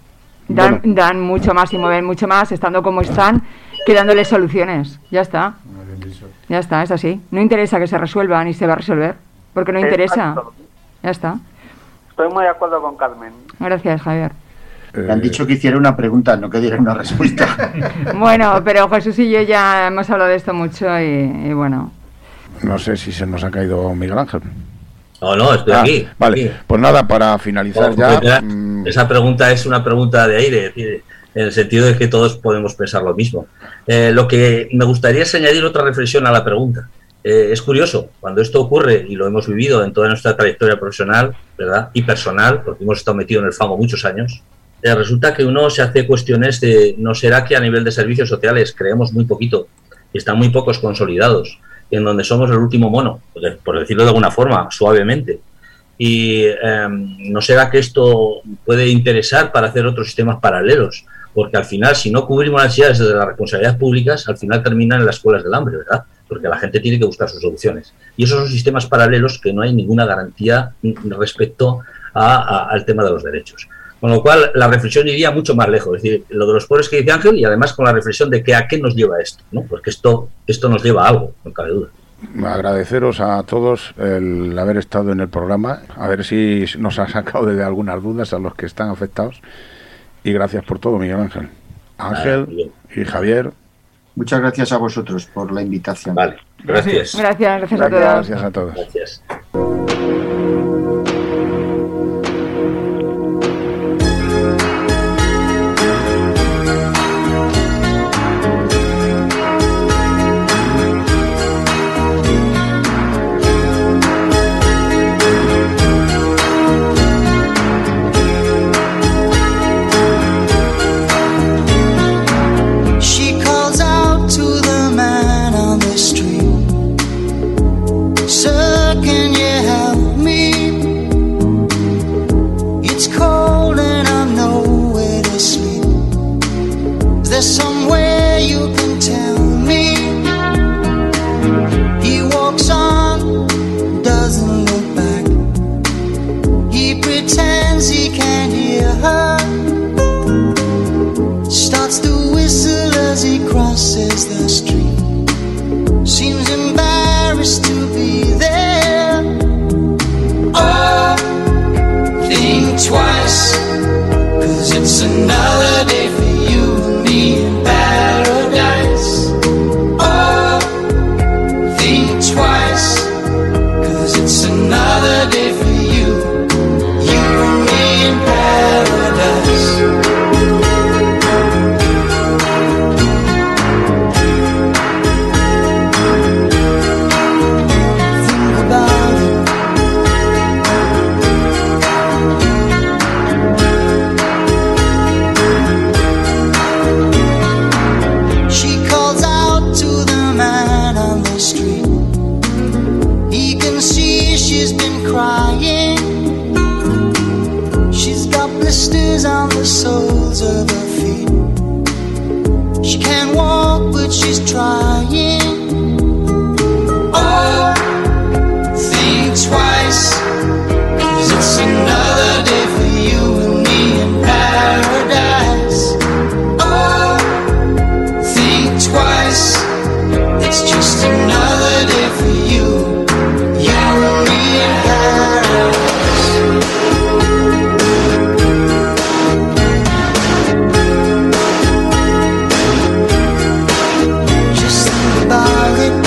Dan mucho más y mueven mucho más estando como están que dándoles soluciones. Ya está. Ya está, es así. No interesa que se resuelva ni se va a resolver, porque no interesa. Ya está. Estoy muy de acuerdo con Carmen. Gracias, Javier. Me han dicho que hiciera una pregunta, no que diera una respuesta. Bueno, pero Jesús y yo ya hemos hablado de esto mucho y bueno. No sé si se nos ha caído Miguel Ángel. No, estoy aquí. Vale, aquí. Pues nada, para finalizar ya... Esa pregunta es una pregunta de aire, es decir, en el sentido de que todos podemos pensar lo mismo. Lo que me gustaría es añadir otra reflexión a la pregunta. Es curioso, cuando esto ocurre, y lo hemos vivido en toda nuestra trayectoria profesional, ¿verdad?, y personal, porque hemos estado metidos en el fango muchos años, resulta que uno se hace cuestiones de, ¿no será que a nivel de servicios sociales creemos muy poquito y están muy pocos consolidados, en donde somos el último mono, por decirlo de alguna forma, suavemente? Y ¿no será que esto puede interesar para hacer otros sistemas paralelos? Porque al final, si no cubrimos las necesidades desde las responsabilidades públicas, al final terminan en las escuelas del hambre, ¿verdad? Porque la gente tiene que buscar sus soluciones. Y esos son sistemas paralelos que no hay ninguna garantía respecto al tema de los derechos. Con lo cual, la reflexión iría mucho más lejos. Es decir, lo de los pobres que dice Ángel, y además con la reflexión de que a qué nos lleva esto, ¿no? Porque esto nos lleva a algo, no cabe duda. Agradeceros a todos el haber estado en el programa, a ver si nos ha sacado de algunas dudas a los que están afectados, y gracias por todo, Miguel Ángel. Ángel y Javier. Muchas gracias a vosotros por la invitación. Vale, gracias. Gracias a todos. Gracias a todos. Gracias. She calls out to the man on the street. Sir, can you help me? It's cold and I'm nowhere to sleep. Is there somewhere you can tell me? He walks on, doesn't look back. He pretends he can't hear her. Starts to whistle as he crosses the street. Seems embarrassed to be there. Oh, think twice, 'cause it's another day for you and me in paradise. Oh, think twice, 'cause it's another day for you and me in paradise. She calls out to the man on the street. He can see she's been crying. She's got blisters on the soles of her feet. She can't walk, but she's trying. Oh, think twice, 'cause it's another day for you and me in paradise. Oh, think twice, it's just another day for you and me in paradise. Just think about it.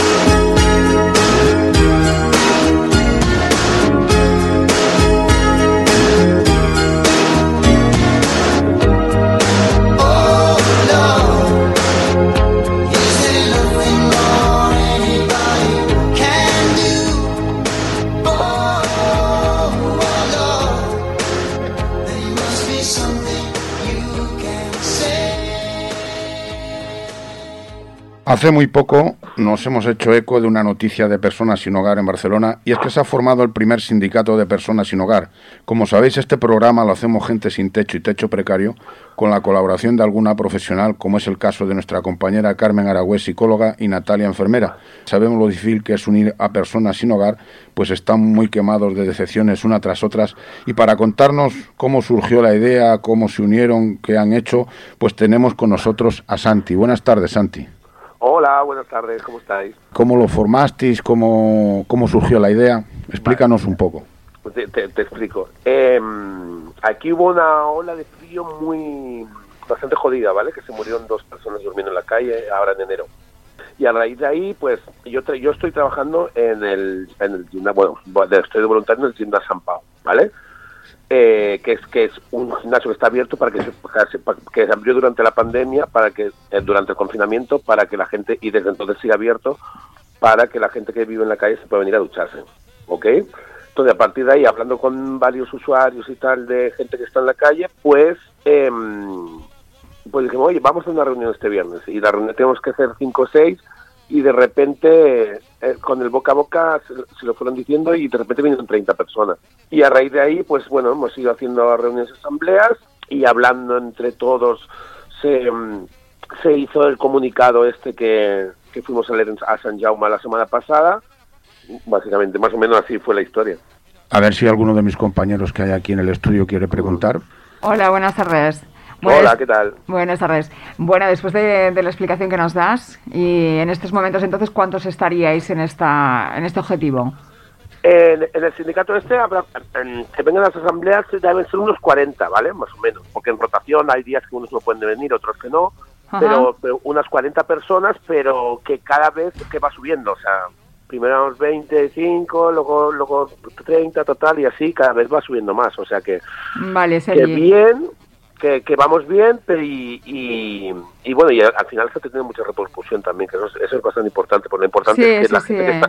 Oh Lord, is there nothing more anybody can do? Oh Lord, there must be something you can say. Hace muy poco nos hemos hecho eco de una noticia de personas sin hogar en Barcelona, y es que se ha formado el primer sindicato de personas sin hogar. Como sabéis, este programa lo hacemos gente sin techo y techo precario, con la colaboración de alguna profesional, como es el caso de nuestra compañera Carmen Aragüés, psicóloga, y Natalia, enfermera. Sabemos lo difícil que es unir a personas sin hogar, pues están muy quemados de decepciones una tras otras, y para contarnos cómo surgió la idea, cómo se unieron, qué han hecho, pues tenemos con nosotros a Santi. Buenas tardes, Santi. Hola, buenas tardes, ¿cómo estáis? ¿Cómo lo formasteis? ¿Cómo surgió la idea? Explícanos un poco. Pues te explico. Aquí hubo una ola de frío bastante jodida, ¿vale? Que se murieron 2 personas durmiendo en la calle ahora en enero. Y a raíz de ahí, pues yo estoy trabajando en el bueno, estoy de voluntario en el Gimnasio San Pau, ¿vale? Que es un gimnasio que está abierto que se abrió durante la pandemia, durante el confinamiento, para que la gente, y desde entonces sigue abierto, para que la gente que vive en la calle se pueda venir a ducharse, ¿ok? Entonces, a partir de ahí, hablando con varios usuarios y tal, de gente que está en la calle, pues dijimos, oye, vamos a una reunión este viernes, y la reunión tenemos que hacer 5 o 6, y de repente, con el boca a boca, se lo fueron diciendo, y de repente vinieron 30 personas. Y a raíz de ahí, pues bueno, hemos ido haciendo reuniones, asambleas, y hablando entre todos, se hizo el comunicado que fuimos a leer a Sant Jaume la semana pasada. Básicamente, más o menos así fue la historia. A ver si alguno de mis compañeros que hay aquí en el estudio quiere preguntar. Hola, buenas tardes. Hola, ¿qué tal? Buenas tardes. Bueno, después de la explicación que nos das, y en estos momentos, entonces, ¿cuántos estaríais en este objetivo? En el sindicato que vengan a las asambleas deben ser unos 40, ¿vale? Más o menos, porque en rotación hay días que unos no pueden venir, otros que no, pero unas 40 personas, pero que cada vez que va subiendo, o sea, primero éramos 25, luego 30 total, y así cada vez va subiendo más, o sea que, vale, que bien, que vamos bien, pero y bueno, y al final está teniendo mucha repercusión también, que eso es bastante importante, porque lo importante es que la gente que está...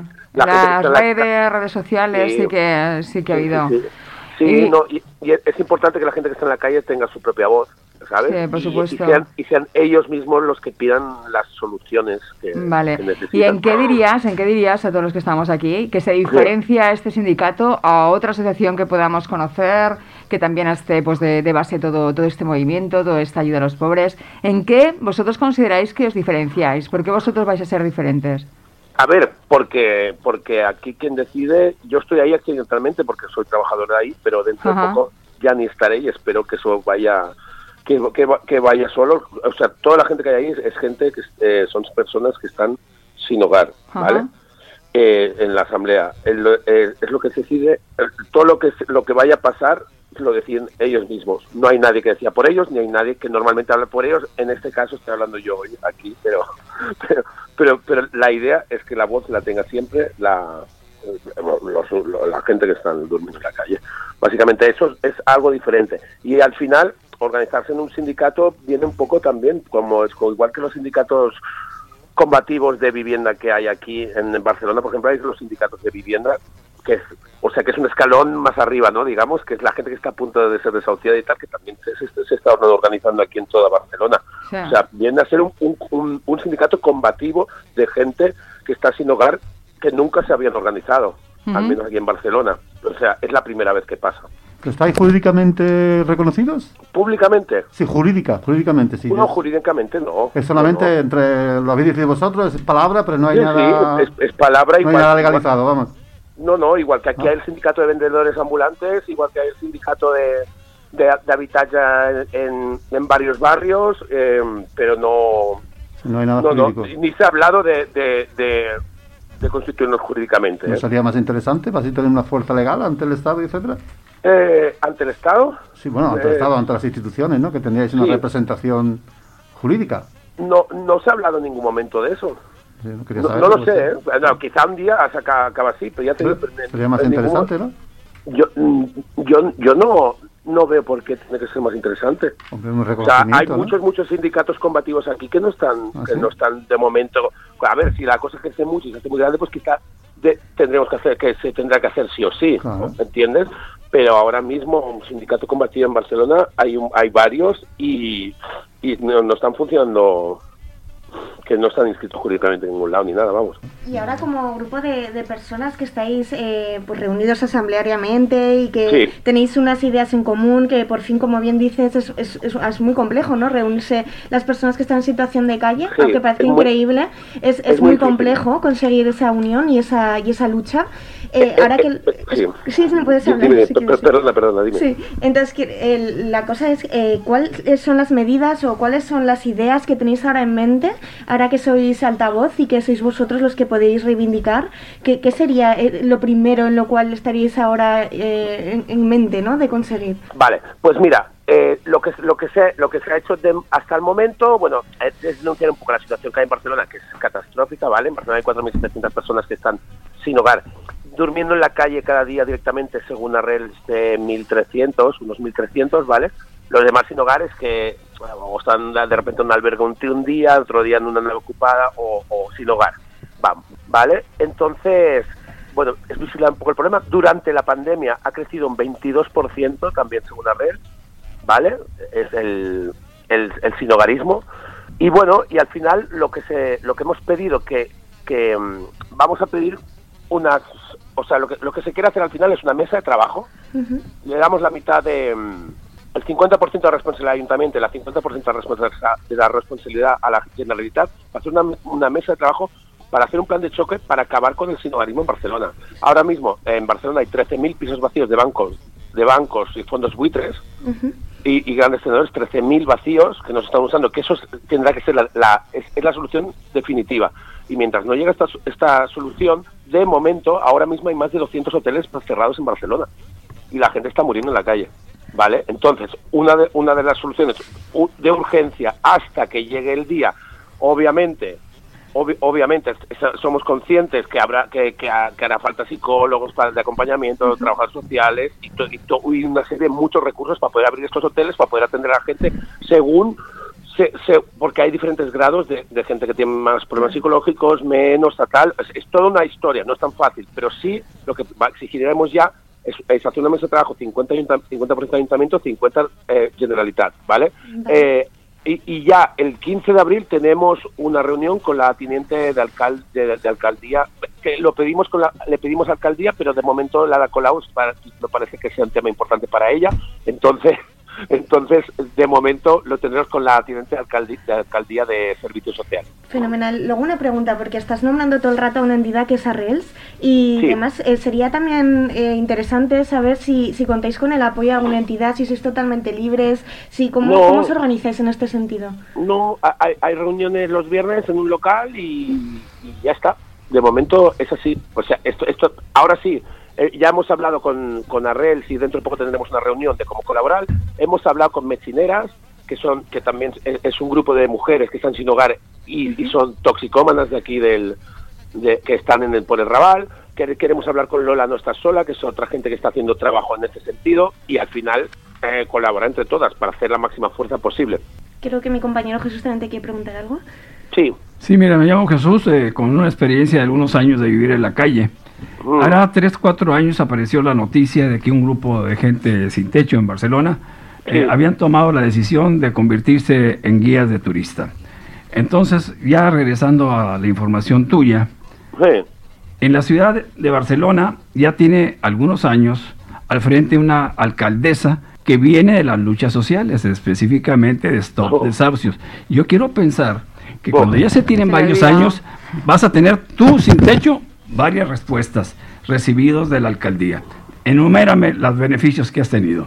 Las redes sociales sí que ha habido. Sí, y es importante que la gente que está en la calle tenga su propia voz, ¿sabes? Sí, por supuesto. Y sean ellos mismos los que pidan las soluciones que necesitan. ¿Y en qué dirías a todos los que estamos aquí que se diferencia este sindicato a otra asociación que podamos conocer, que también esté pues de base todo este movimiento, toda esta ayuda a los pobres? ¿En qué vosotros consideráis que os diferenciáis? ¿Por qué vosotros vais a ser diferentes? A ver, porque aquí quien decide, yo estoy ahí accidentalmente porque soy trabajador de ahí, pero dentro de poco ya ni estaré y espero que eso vaya que vaya solo. O sea, toda la gente que hay ahí es gente que son personas que están sin hogar, ¿vale? En la asamblea. Es lo que se decide, todo lo que vaya a pasar lo deciden ellos mismos. No hay nadie que decida por ellos, ni hay nadie que normalmente habla por ellos. En este caso estoy hablando yo hoy aquí, pero la idea es que la voz la tenga siempre la gente que está durmiendo en la calle. Básicamente eso es algo diferente. Y al final, organizarse en un sindicato viene un poco también, igual que los sindicatos combativos de vivienda que hay aquí en Barcelona, por ejemplo, hay los sindicatos de vivienda, que es un escalón más arriba, ¿no? Digamos, que es la gente que está a punto de ser desahuciada y tal, que también se está organizando aquí en toda Barcelona. Sí. O sea, viene a ser un sindicato combativo de gente que está sin hogar, que nunca se habían organizado, al menos aquí en Barcelona. O sea, es la primera vez que pasa. ¿Estáis jurídicamente reconocidos? ¿Públicamente? Sí, jurídicamente, sí. No, jurídicamente no. Es solamente entre, lo habéis dicho vosotros, es palabra, pero no hay nada... Sí, es palabra igual. No hay nada legalizado, vamos. No, igual que aquí hay el sindicato de vendedores ambulantes, igual que hay el sindicato de habitatge en varios barrios, pero no hay nada jurídico. Ni se ha hablado de constituirnos jurídicamente. ¿No sería más interesante para así tener una fuerza legal ante el Estado, etcétera? ¿Ante el Estado? Sí, bueno, ante el Estado, ante las instituciones, ¿no? Que tendríais una representación jurídica. No se ha hablado en ningún momento de eso. Sí, no lo sé, ¿eh? No, quizá un día acaba así, pero ya te digo... Sería más interesante, ¿no? Yo no veo por qué tiene que ser más interesante. Hombre, un reconocimiento, hay muchos sindicatos combativos aquí que no están de momento... A ver, si la cosa crece mucho y se hace muy grande, pues quizá se tendrá que hacer sí o sí, claro. ¿Entiendes? Pero ahora mismo un sindicato combativo en Barcelona hay varios y no están funcionando, que no están inscritos jurídicamente en ningún lado ni nada, vamos. Y ahora como grupo de personas que estáis pues reunidos asambleariamente y que tenéis unas ideas en común, que por fin, como bien dices, es muy complejo, ¿no? Reunirse las personas que están en situación de calle, aunque parece increíble, es muy complejo conseguir esa unión y esa lucha. Ahora que... sí, me puedes hablar. Dime, perdona, dime. Sí, entonces la cosa es, ¿cuáles son las medidas o cuáles son las ideas que tenéis ahora en mente, ahora que sois altavoz y que sois vosotros los que podéis reivindicar? ¿Qué sería lo primero en lo cual estaríais ahora en mente, ¿no?, de conseguir? Vale, pues mira, lo que se ha hecho hasta el momento, bueno, es denunciar un poco la situación que hay en Barcelona, que es catastrófica, ¿vale? En Barcelona hay 4.700 personas que están sin hogar, durmiendo en la calle cada día directamente, según Arrel, unos 1.300, ¿vale? Los demás sin hogares que o están de repente en un albergue un día, otro día en una nave ocupada o sin hogar, ¿vale? Entonces, bueno, es visible un poco el problema. Durante la pandemia ha crecido un 22%, también según Arrel, ¿vale? Es el sinhogarismo. Y bueno, y al final lo que hemos pedido, que vamos a pedir o sea, lo que se quiere hacer al final es una mesa de trabajo. Le damos la mitad el 50% de responsabilidad al ayuntamiento y el 50% de la responsabilidad a la Generalitat, para hacer una mesa de trabajo para hacer un plan de choque para acabar con el sinhogarismo en Barcelona. Ahora mismo en Barcelona hay 13.000 pisos vacíos de bancos y fondos buitres y grandes tenedores, 13.000 vacíos que nos están usando, que eso tendrá que ser es la solución definitiva. Y mientras no llega esta solución, de momento, ahora mismo hay más de 200 hoteles cerrados en Barcelona y la gente está muriendo en la calle. ¿vale? Entonces, una de las soluciones de urgencia hasta que llegue el día, obviamente somos conscientes que hará falta psicólogos de acompañamiento, trabajadores sociales y una serie de muchos recursos para poder abrir estos hoteles, para poder atender a la gente según porque hay diferentes grados de gente que tiene más problemas psicológicos, menos, tal. Es toda una historia, no es tan fácil, pero sí lo que exigiremos ya es hacer una mesa de trabajo 50% ayuntamiento, 50 Generalitat, ¿vale? Y ya el 15 de abril tenemos una reunión con la teniente de alcaldía, que le pedimos a alcaldía, pero de momento la Ada Colau no parece que sea un tema importante para ella, entonces de momento lo tendremos con la teniente de alcaldía de Servicios Sociales. Fenomenal. Luego una pregunta, porque estás nombrando todo el rato a una entidad que es Arrels y sí. Además sería también interesante saber si contáis con el apoyo de alguna entidad, si sois totalmente libres, ¿cómo os organizáis en este sentido? No, hay reuniones los viernes en un local y ya está. De momento es así. O sea, esto ahora sí. Ya hemos hablado con Arrels y dentro de poco tendremos una reunión de cómo colaborar. Hemos hablado con Mecineras, que también es un grupo de mujeres que están sin hogar y son toxicómanas de aquí que están por el Raval. Queremos hablar con Lola No Estás Sola, que es otra gente que está haciendo trabajo en este sentido, y al final colaborar entre todas para hacer la máxima fuerza posible. Creo que mi compañero Jesús también te quiere preguntar algo. Sí, mira, me llamo Jesús, con una experiencia de algunos años de vivir en la calle. Hará 3-4 años apareció la noticia de que un grupo de gente sin techo en Barcelona habían tomado la decisión de convertirse en guías de turista. Entonces, ya regresando a la información tuya, en la ciudad de Barcelona ya tiene algunos años al frente una alcaldesa que viene de las luchas sociales, específicamente de Stop Desahucios. Yo quiero pensar que cuando ya se tienen varios años, vas a tener tú sin techo varias respuestas recibidos de la alcaldía. Enumérame los beneficios que has tenido.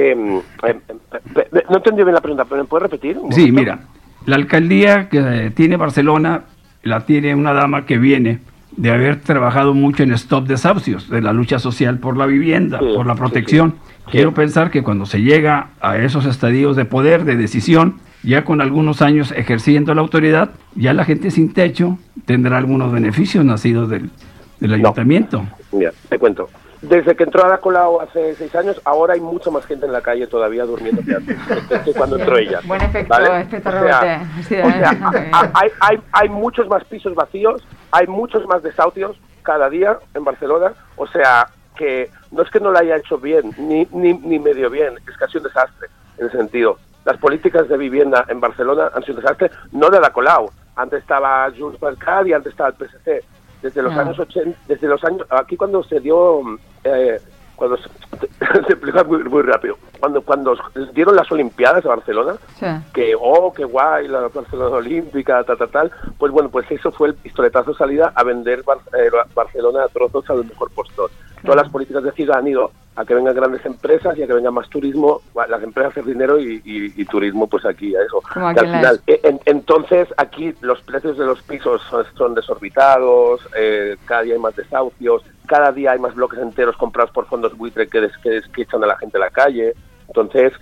No entendí bien la pregunta, pero ¿me puedes repetir? Sí, mira, la alcaldía que tiene Barcelona la tiene una dama que viene de haber trabajado mucho en Stop Desahucios, de la lucha social por la vivienda, por la protección. Quiero pensar que cuando se llega a esos estadios de poder, de decisión, ya con algunos años ejerciendo la autoridad, ya la gente sin techo tendrá algunos beneficios nacidos del ayuntamiento. Mira, te cuento. Desde que entró Ada Colau hace 6 años, ahora hay mucha más gente en la calle todavía durmiendo que antes, que cuando entró ella. Buen efecto, ¿vale? efecto rebote. Hay muchos más pisos vacíos, hay muchos más desahucios cada día en Barcelona, o sea, que no es que no la haya hecho bien, ni medio bien, es casi un desastre, en ese sentido. Las políticas de vivienda en Barcelona han sido un desastre, no de Ada Colau. Antes estaba Junts per Cat y antes estaba el PSC. Desde los años 80, aquí cuando se dio, cuando se explica muy rápido, cuando dieron las Olimpiadas a Barcelona, que qué guay, la Barcelona Olímpica, tal, pues bueno, pues eso fue el pistoletazo de salida a vender Barcelona a trozos al mejor postor. Todas las políticas de ciudad han ido a que vengan grandes empresas y a que venga más turismo, las empresas hacer dinero y turismo, pues aquí a eso. Que al final, entonces aquí los precios de los pisos son desorbitados, cada día hay más desahucios, cada día hay más bloques enteros comprados por fondos buitre que echan a la gente a la calle. Entonces,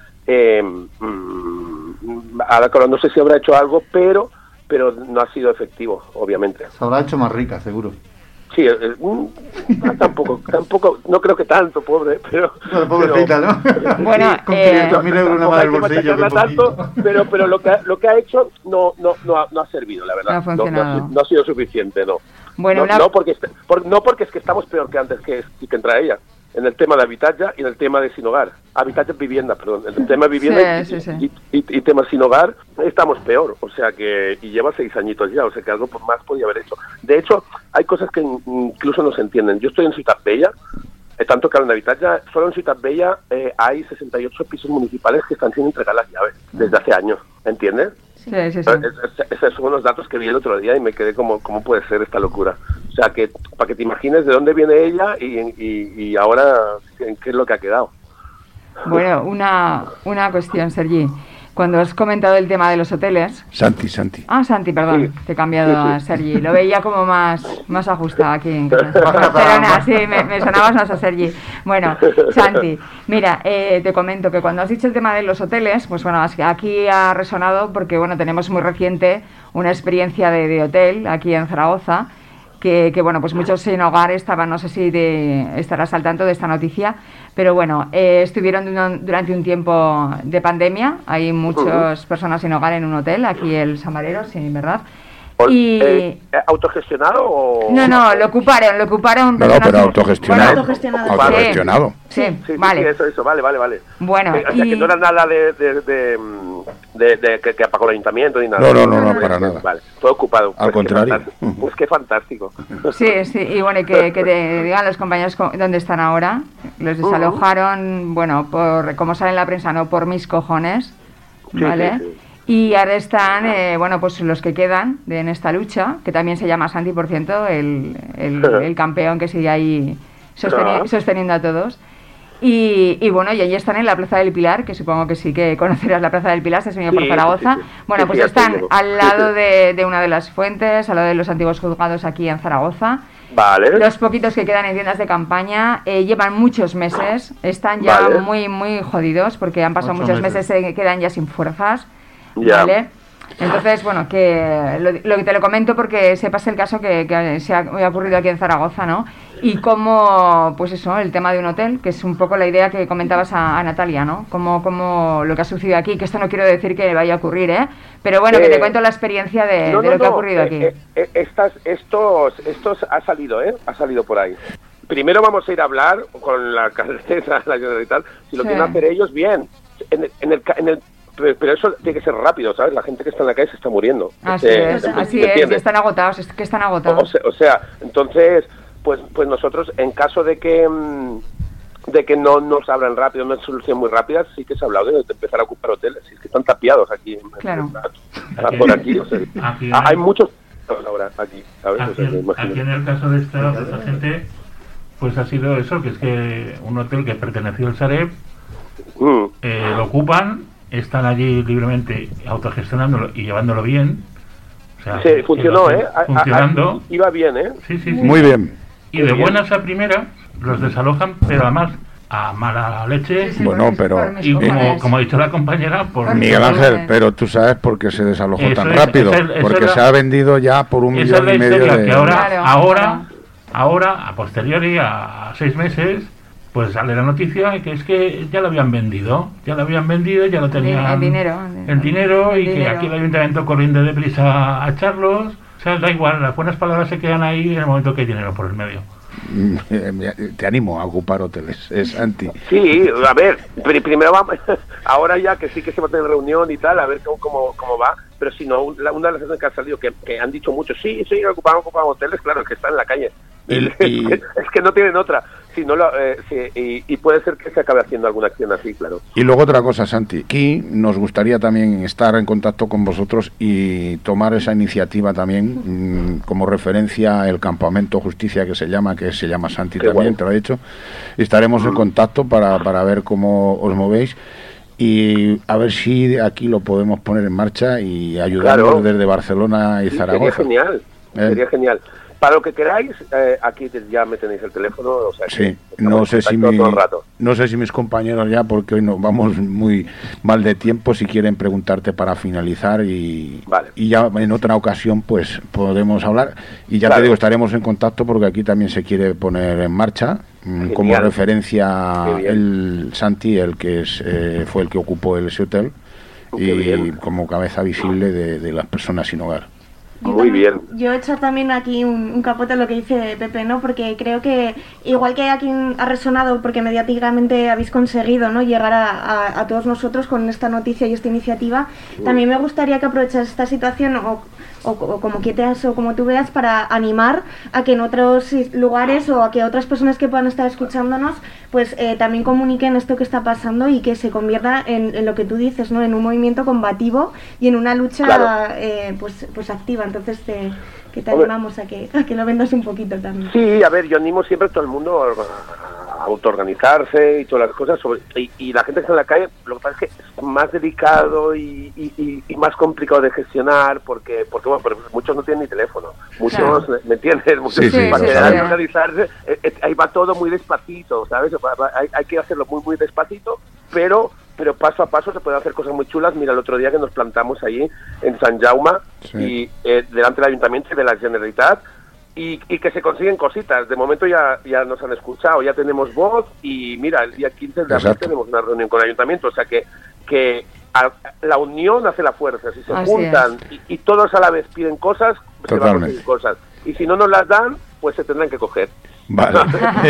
Ada Colau no sé si habrá hecho algo, pero no ha sido efectivo, obviamente. Se habrá hecho más rica, seguro. Sí, tampoco, no creo que tanto, pobre, pero... pobrecita, ¿no? Bueno, con 500.000 euros nada más del bolsillo. Tanto, pero lo que ha hecho no ha servido, la verdad. No ha funcionado. No ha sido suficiente, no. Bueno, no porque es que estamos peor que antes que entra ella. En el tema de habitatge y en el tema de sin hogar. Habitatge, vivienda, perdón. En el tema de vivienda y tema sin hogar estamos peor. O sea que... Y lleva 6 añitos ya, o sea que algo por más podía haber hecho. De hecho, hay cosas que incluso no se entienden. Yo estoy en Ciutat Bella, tanto que en habitatge, solo en Ciutat Bella hay 68 pisos municipales que están sin entregar las llaves desde hace años, ¿entiendes? Sí. Esos son unos datos que vi el otro día y me quedé como, ¿cómo puede ser esta locura? O sea, que para que te imagines de dónde viene ella y ahora en qué es lo que ha quedado. Bueno, una cuestión, Sergi. cuando has comentado el tema de los hoteles... Santi. Ah, Santi, perdón, te he cambiado a Sergi. Lo veía como más ajustado aquí en Barcelona. Sí, me sonabas más a Sergi. Bueno, Santi, mira, te comento que cuando has dicho el tema de los hoteles, pues bueno, aquí ha resonado porque, bueno, tenemos muy reciente una experiencia de hotel aquí en Zaragoza, que bueno, pues muchos sin hogar estaban, no sé si estarás al tanto de esta noticia, pero bueno, estuvieron durante un tiempo de pandemia, hay muchas personas sin hogar en un hotel, aquí el Samarero, sí, ¿verdad? Y ¿autogestionado o...? No, lo ocuparon. No, pero autogestionado. Autogestionado. Sí, vale. Sí, eso, vale. Bueno, o sea, que no era nada de que apagó el ayuntamiento ni nada. No, para nada. Vale, todo ocupado. Al contrario. Pues qué fantástico. Sí, y bueno, que te digan los compañeros dónde están ahora. Los desalojaron, bueno, como sale en la prensa, no por mis cojones, ¿vale? Sí. Y ahora están, bueno, pues los que quedan en esta lucha, que también se llama Santi, por cierto, el campeón que sigue ahí sosteniendo a todos. Y bueno, y allí están en la Plaza del Pilar, que supongo que sí que conocerás la Plaza del Pilar, se has venido por Zaragoza. Sí. Bueno, pues están al lado de una de las fuentes, al lado de los antiguos juzgados aquí en Zaragoza. Vale. Los poquitos que quedan en tiendas de campaña llevan muchos meses, están ya muy jodidos porque han pasado muchos meses, se quedan ya sin fuerzas. ¿Vale? Entonces, bueno, que lo que te lo comento porque sepas el caso que se ha ocurrido aquí en Zaragoza, ¿no? Y cómo, pues eso, el tema de un hotel, que es un poco la idea que comentabas a Natalia, ¿no? Como lo que ha sucedido aquí, que esto no quiero decir que vaya a ocurrir, ¿eh? Pero bueno, que te cuento la experiencia de lo que ha ocurrido aquí. Estos ha salido, Ha salido por ahí. Primero vamos a ir a hablar con la alcaldesa, la Generalitat, si lo quieren hacer ellos, bien. Pero eso tiene que ser rápido, ¿sabes? La gente que está en la calle se está muriendo. Así es, están agotados, es que están agotados. O sea, entonces, pues nosotros, en caso de que no nos abran rápido, una solución muy rápida, sí que se ha hablado de empezar a ocupar hoteles, es que están tapiados aquí. Claro. Por aquí, o sea, hay muchos ahora aquí, ¿sabes? Aquí en el caso de esta gente, pues ha sido eso, que es que un hotel que perteneció al Sareb, lo ocupan, están allí libremente autogestionándolo y llevándolo bien. O sea, sí, funcionó, funcionando. Iba bien, Sí. Muy bien. Y de buenas a primeras los desalojan, pero además a mala leche. Bueno, pero... Y como ha dicho la compañera... por Miguel Ángel, pero tú sabes por qué se desalojó tan rápido. Porque se ha vendido ya por 1,5 millones de... Que ahora, a posteriori, a 6 meses... Pues sale la noticia que es que ya lo habían vendido, ya lo tenían el dinero y que aquí el ayuntamiento corriendo deprisa a echarlos. O sea, da igual, las buenas palabras se quedan ahí en el momento que hay dinero por el medio. Te animo a ocupar hoteles, Santi. Sí, a ver, primero vamos, ahora ya que sí que se va a tener reunión y tal, a ver cómo va, pero si no, una de las cosas que ha salido, que han dicho muchos, sí, ocupamos hoteles, claro, que están en la calle. Es que no tienen otra. Si no y puede ser que se acabe haciendo alguna acción así, claro. Y luego otra cosa, Santi, aquí nos gustaría también estar en contacto con vosotros y tomar esa iniciativa también como referencia el Campamento Justicia que se llama Santi. Qué también, te lo he dicho. Estaremos en contacto para ver cómo os movéis y a ver si aquí lo podemos poner en marcha y ayudarnos desde Barcelona y Zaragoza. Sería genial. Para lo que queráis, aquí ya me tenéis el teléfono. O sea, sí, no sé si mis compañeros ya, porque hoy nos vamos muy mal de tiempo, si quieren preguntarte para finalizar y ya en otra ocasión pues podemos hablar. Y ya te digo, estaremos en contacto porque aquí también se quiere poner en marcha. Genial. Como referencia el Santi, el que fue el que ocupó ese hotel y como cabeza visible de las personas sin hogar. Muy bien. Yo he hecho también aquí un capote a lo que dice Pepe, ¿no? Porque creo que igual que aquí ha resonado, porque mediáticamente habéis conseguido, ¿no?, llegar a todos nosotros con esta noticia y esta iniciativa, también me gustaría que aproveches esta situación o como quieras o como tú veas para animar a que en otros lugares o a que otras personas que puedan estar escuchándonos pues también comuniquen esto que está pasando y que se convierta en lo que tú dices, ¿no?, en un movimiento combativo y en una lucha pues activa. Entonces que te animamos a que lo vendas un poquito también. Sí, a ver, yo animo siempre a todo el mundo autoorganizarse y todas las cosas. Y la gente que está en la calle, lo que pasa es que es más delicado y más complicado de gestionar porque bueno, muchos no tienen ni teléfono. Muchos, claro. ¿Me entiendes? Muchos, para organizarse, ahí va todo muy despacito, ¿sabes? Hay que hacerlo muy, muy despacito, pero paso a paso se pueden hacer cosas muy chulas. Mira, el otro día que nos plantamos allí en Sant Jaume y delante del Ayuntamiento y de la Generalitat, y que se consiguen cositas. De momento ya nos han escuchado, ya tenemos voz, y mira, el día 15 de abril tenemos una reunión con el Ayuntamiento, o sea que la unión hace la fuerza. Si se juntan y todos a la vez piden cosas, se van a conseguir cosas. Y si no nos las dan, pues se tendrán que coger. Vale.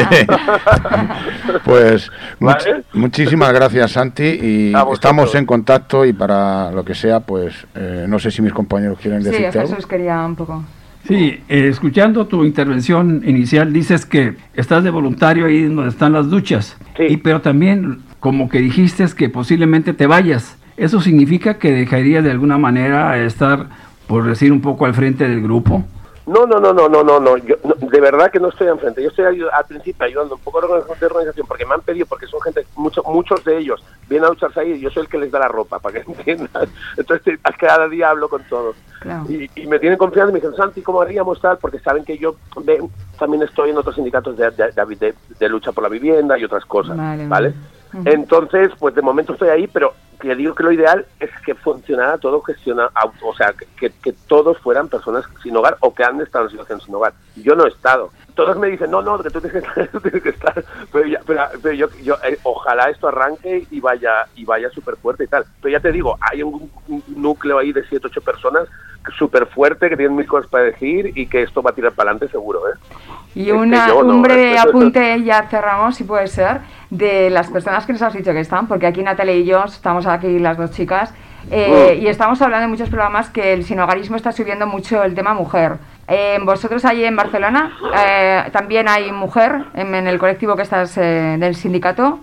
Pues muchísimas gracias, Santi, y estamos en contacto, y para lo que sea, pues no sé si mis compañeros quieren decirte algo. Sí, Jesús quería un poco. Sí, escuchando tu intervención inicial, dices que estás de voluntario ahí donde están las duchas, pero también como que dijiste que posiblemente te vayas. ¿Eso significa que dejarías de alguna manera estar, por decir, un poco al frente del grupo? No, yo, de verdad que no estoy enfrente. Yo estoy al principio ayudando un poco de organización, porque me han pedido, porque son gente, muchos de ellos vienen a ducharse ahí, y yo soy el que les da la ropa, para que entiendan. Entonces cada día hablo con todos. Claro. Y me tienen confianza y me dicen, Santi, ¿cómo haríamos tal? Porque saben que yo también estoy en otros sindicatos de lucha por la vivienda y otras cosas, ¿vale? Uh-huh. Entonces, pues de momento estoy ahí, pero te digo que lo ideal es que funcionara todo gestionado, o sea, que todos fueran personas sin hogar o que han estado en situación sin hogar. Yo no he estado. Todos me dicen, no, que tú tienes que estar, pero yo ojalá esto arranque y vaya súper fuerte y tal. Pero ya te digo, hay un núcleo ahí de 7, 8 personas súper fuerte, que tienen mil cosas para decir, y que esto va a tirar para adelante seguro, ¿eh? Y un breve apunte, ya cerramos, si puede ser, de las personas que nos has dicho que están, porque aquí Natalia y yo estamos aquí las dos chicas, y estamos hablando en muchos programas que el sinhogarismo está subiendo mucho el tema mujer. Vosotros allí en Barcelona también hay mujer en el colectivo que estás del sindicato.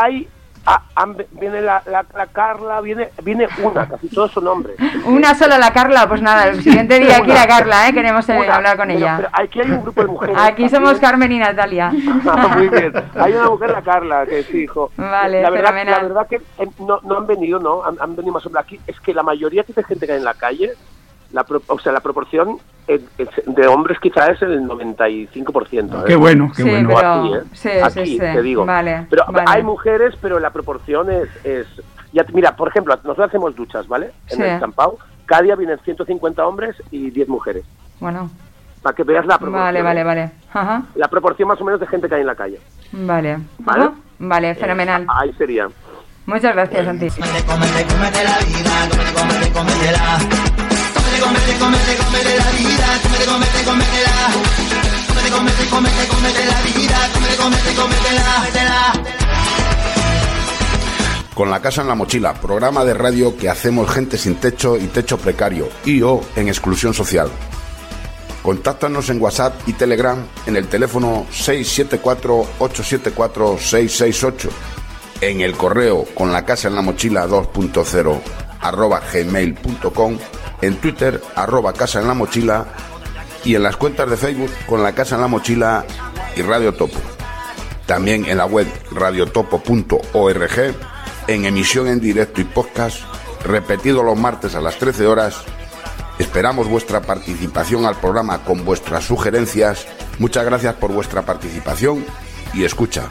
Viene la Carla, viene una, casi todos son hombres. Una sola, la Carla, pues nada, el siguiente día aquí la Carla, queremos hablar con ella. Pero aquí hay un grupo de mujeres. Aquí somos Carmen y Natalia. Muy bien, hay una mujer, la Carla, que es hijo. Vale, la verdad que no han venido, ¿no? Han venido más o menos aquí. Es que la mayoría de gente que hay en la calle, la proporción de hombres quizás es el 95%. Qué bueno, qué bueno. Pero, aquí, te digo. Vale, pero hay mujeres, pero la proporción es ya, mira, por ejemplo, nosotros hacemos duchas, ¿vale? En el San Pau, cada día vienen 150 hombres y 10 mujeres. Bueno. Para que veas la proporción. Vale. Ajá. La proporción más o menos de gente que hay en la calle. Vale. ¿Vale? Vale, fenomenal. Ahí sería. Muchas gracias, Santi. Cómete la vida, cómetela. Cómete la vida, cómete la vida, cómetela. Con la casa en la mochila, programa de radio que hacemos gente sin techo y techo precario y/o en exclusión social. Contáctanos en WhatsApp y Telegram en el teléfono 674-874-668, en el correo con la casa en la mochila 2.0 @gmail.com, en Twitter @casa en la mochila, y en las cuentas de Facebook con la casa en la mochila y Radio Topo. También en la web radiotopo.org, en emisión en directo y podcast, repetido los martes a las 13 horas. Esperamos vuestra participación al programa con vuestras sugerencias. Muchas gracias por vuestra participación y escucha.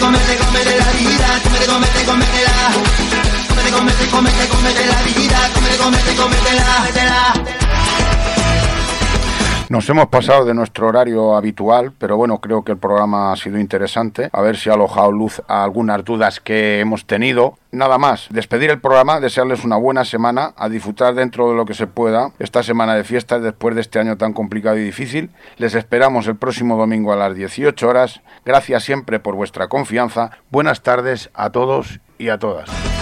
Cómete la vida, cómete la vida, cómete la vida, cómete cómetela. Nos hemos pasado de nuestro horario habitual, pero bueno, creo que el programa ha sido interesante. A ver si ha alojado luz a algunas dudas que hemos tenido. Nada más, despedir el programa, desearles una buena semana, a disfrutar dentro de lo que se pueda esta semana de fiestas después de este año tan complicado y difícil. Les esperamos el próximo domingo a las 18 horas. Gracias siempre por vuestra confianza. Buenas tardes a todos y a todas.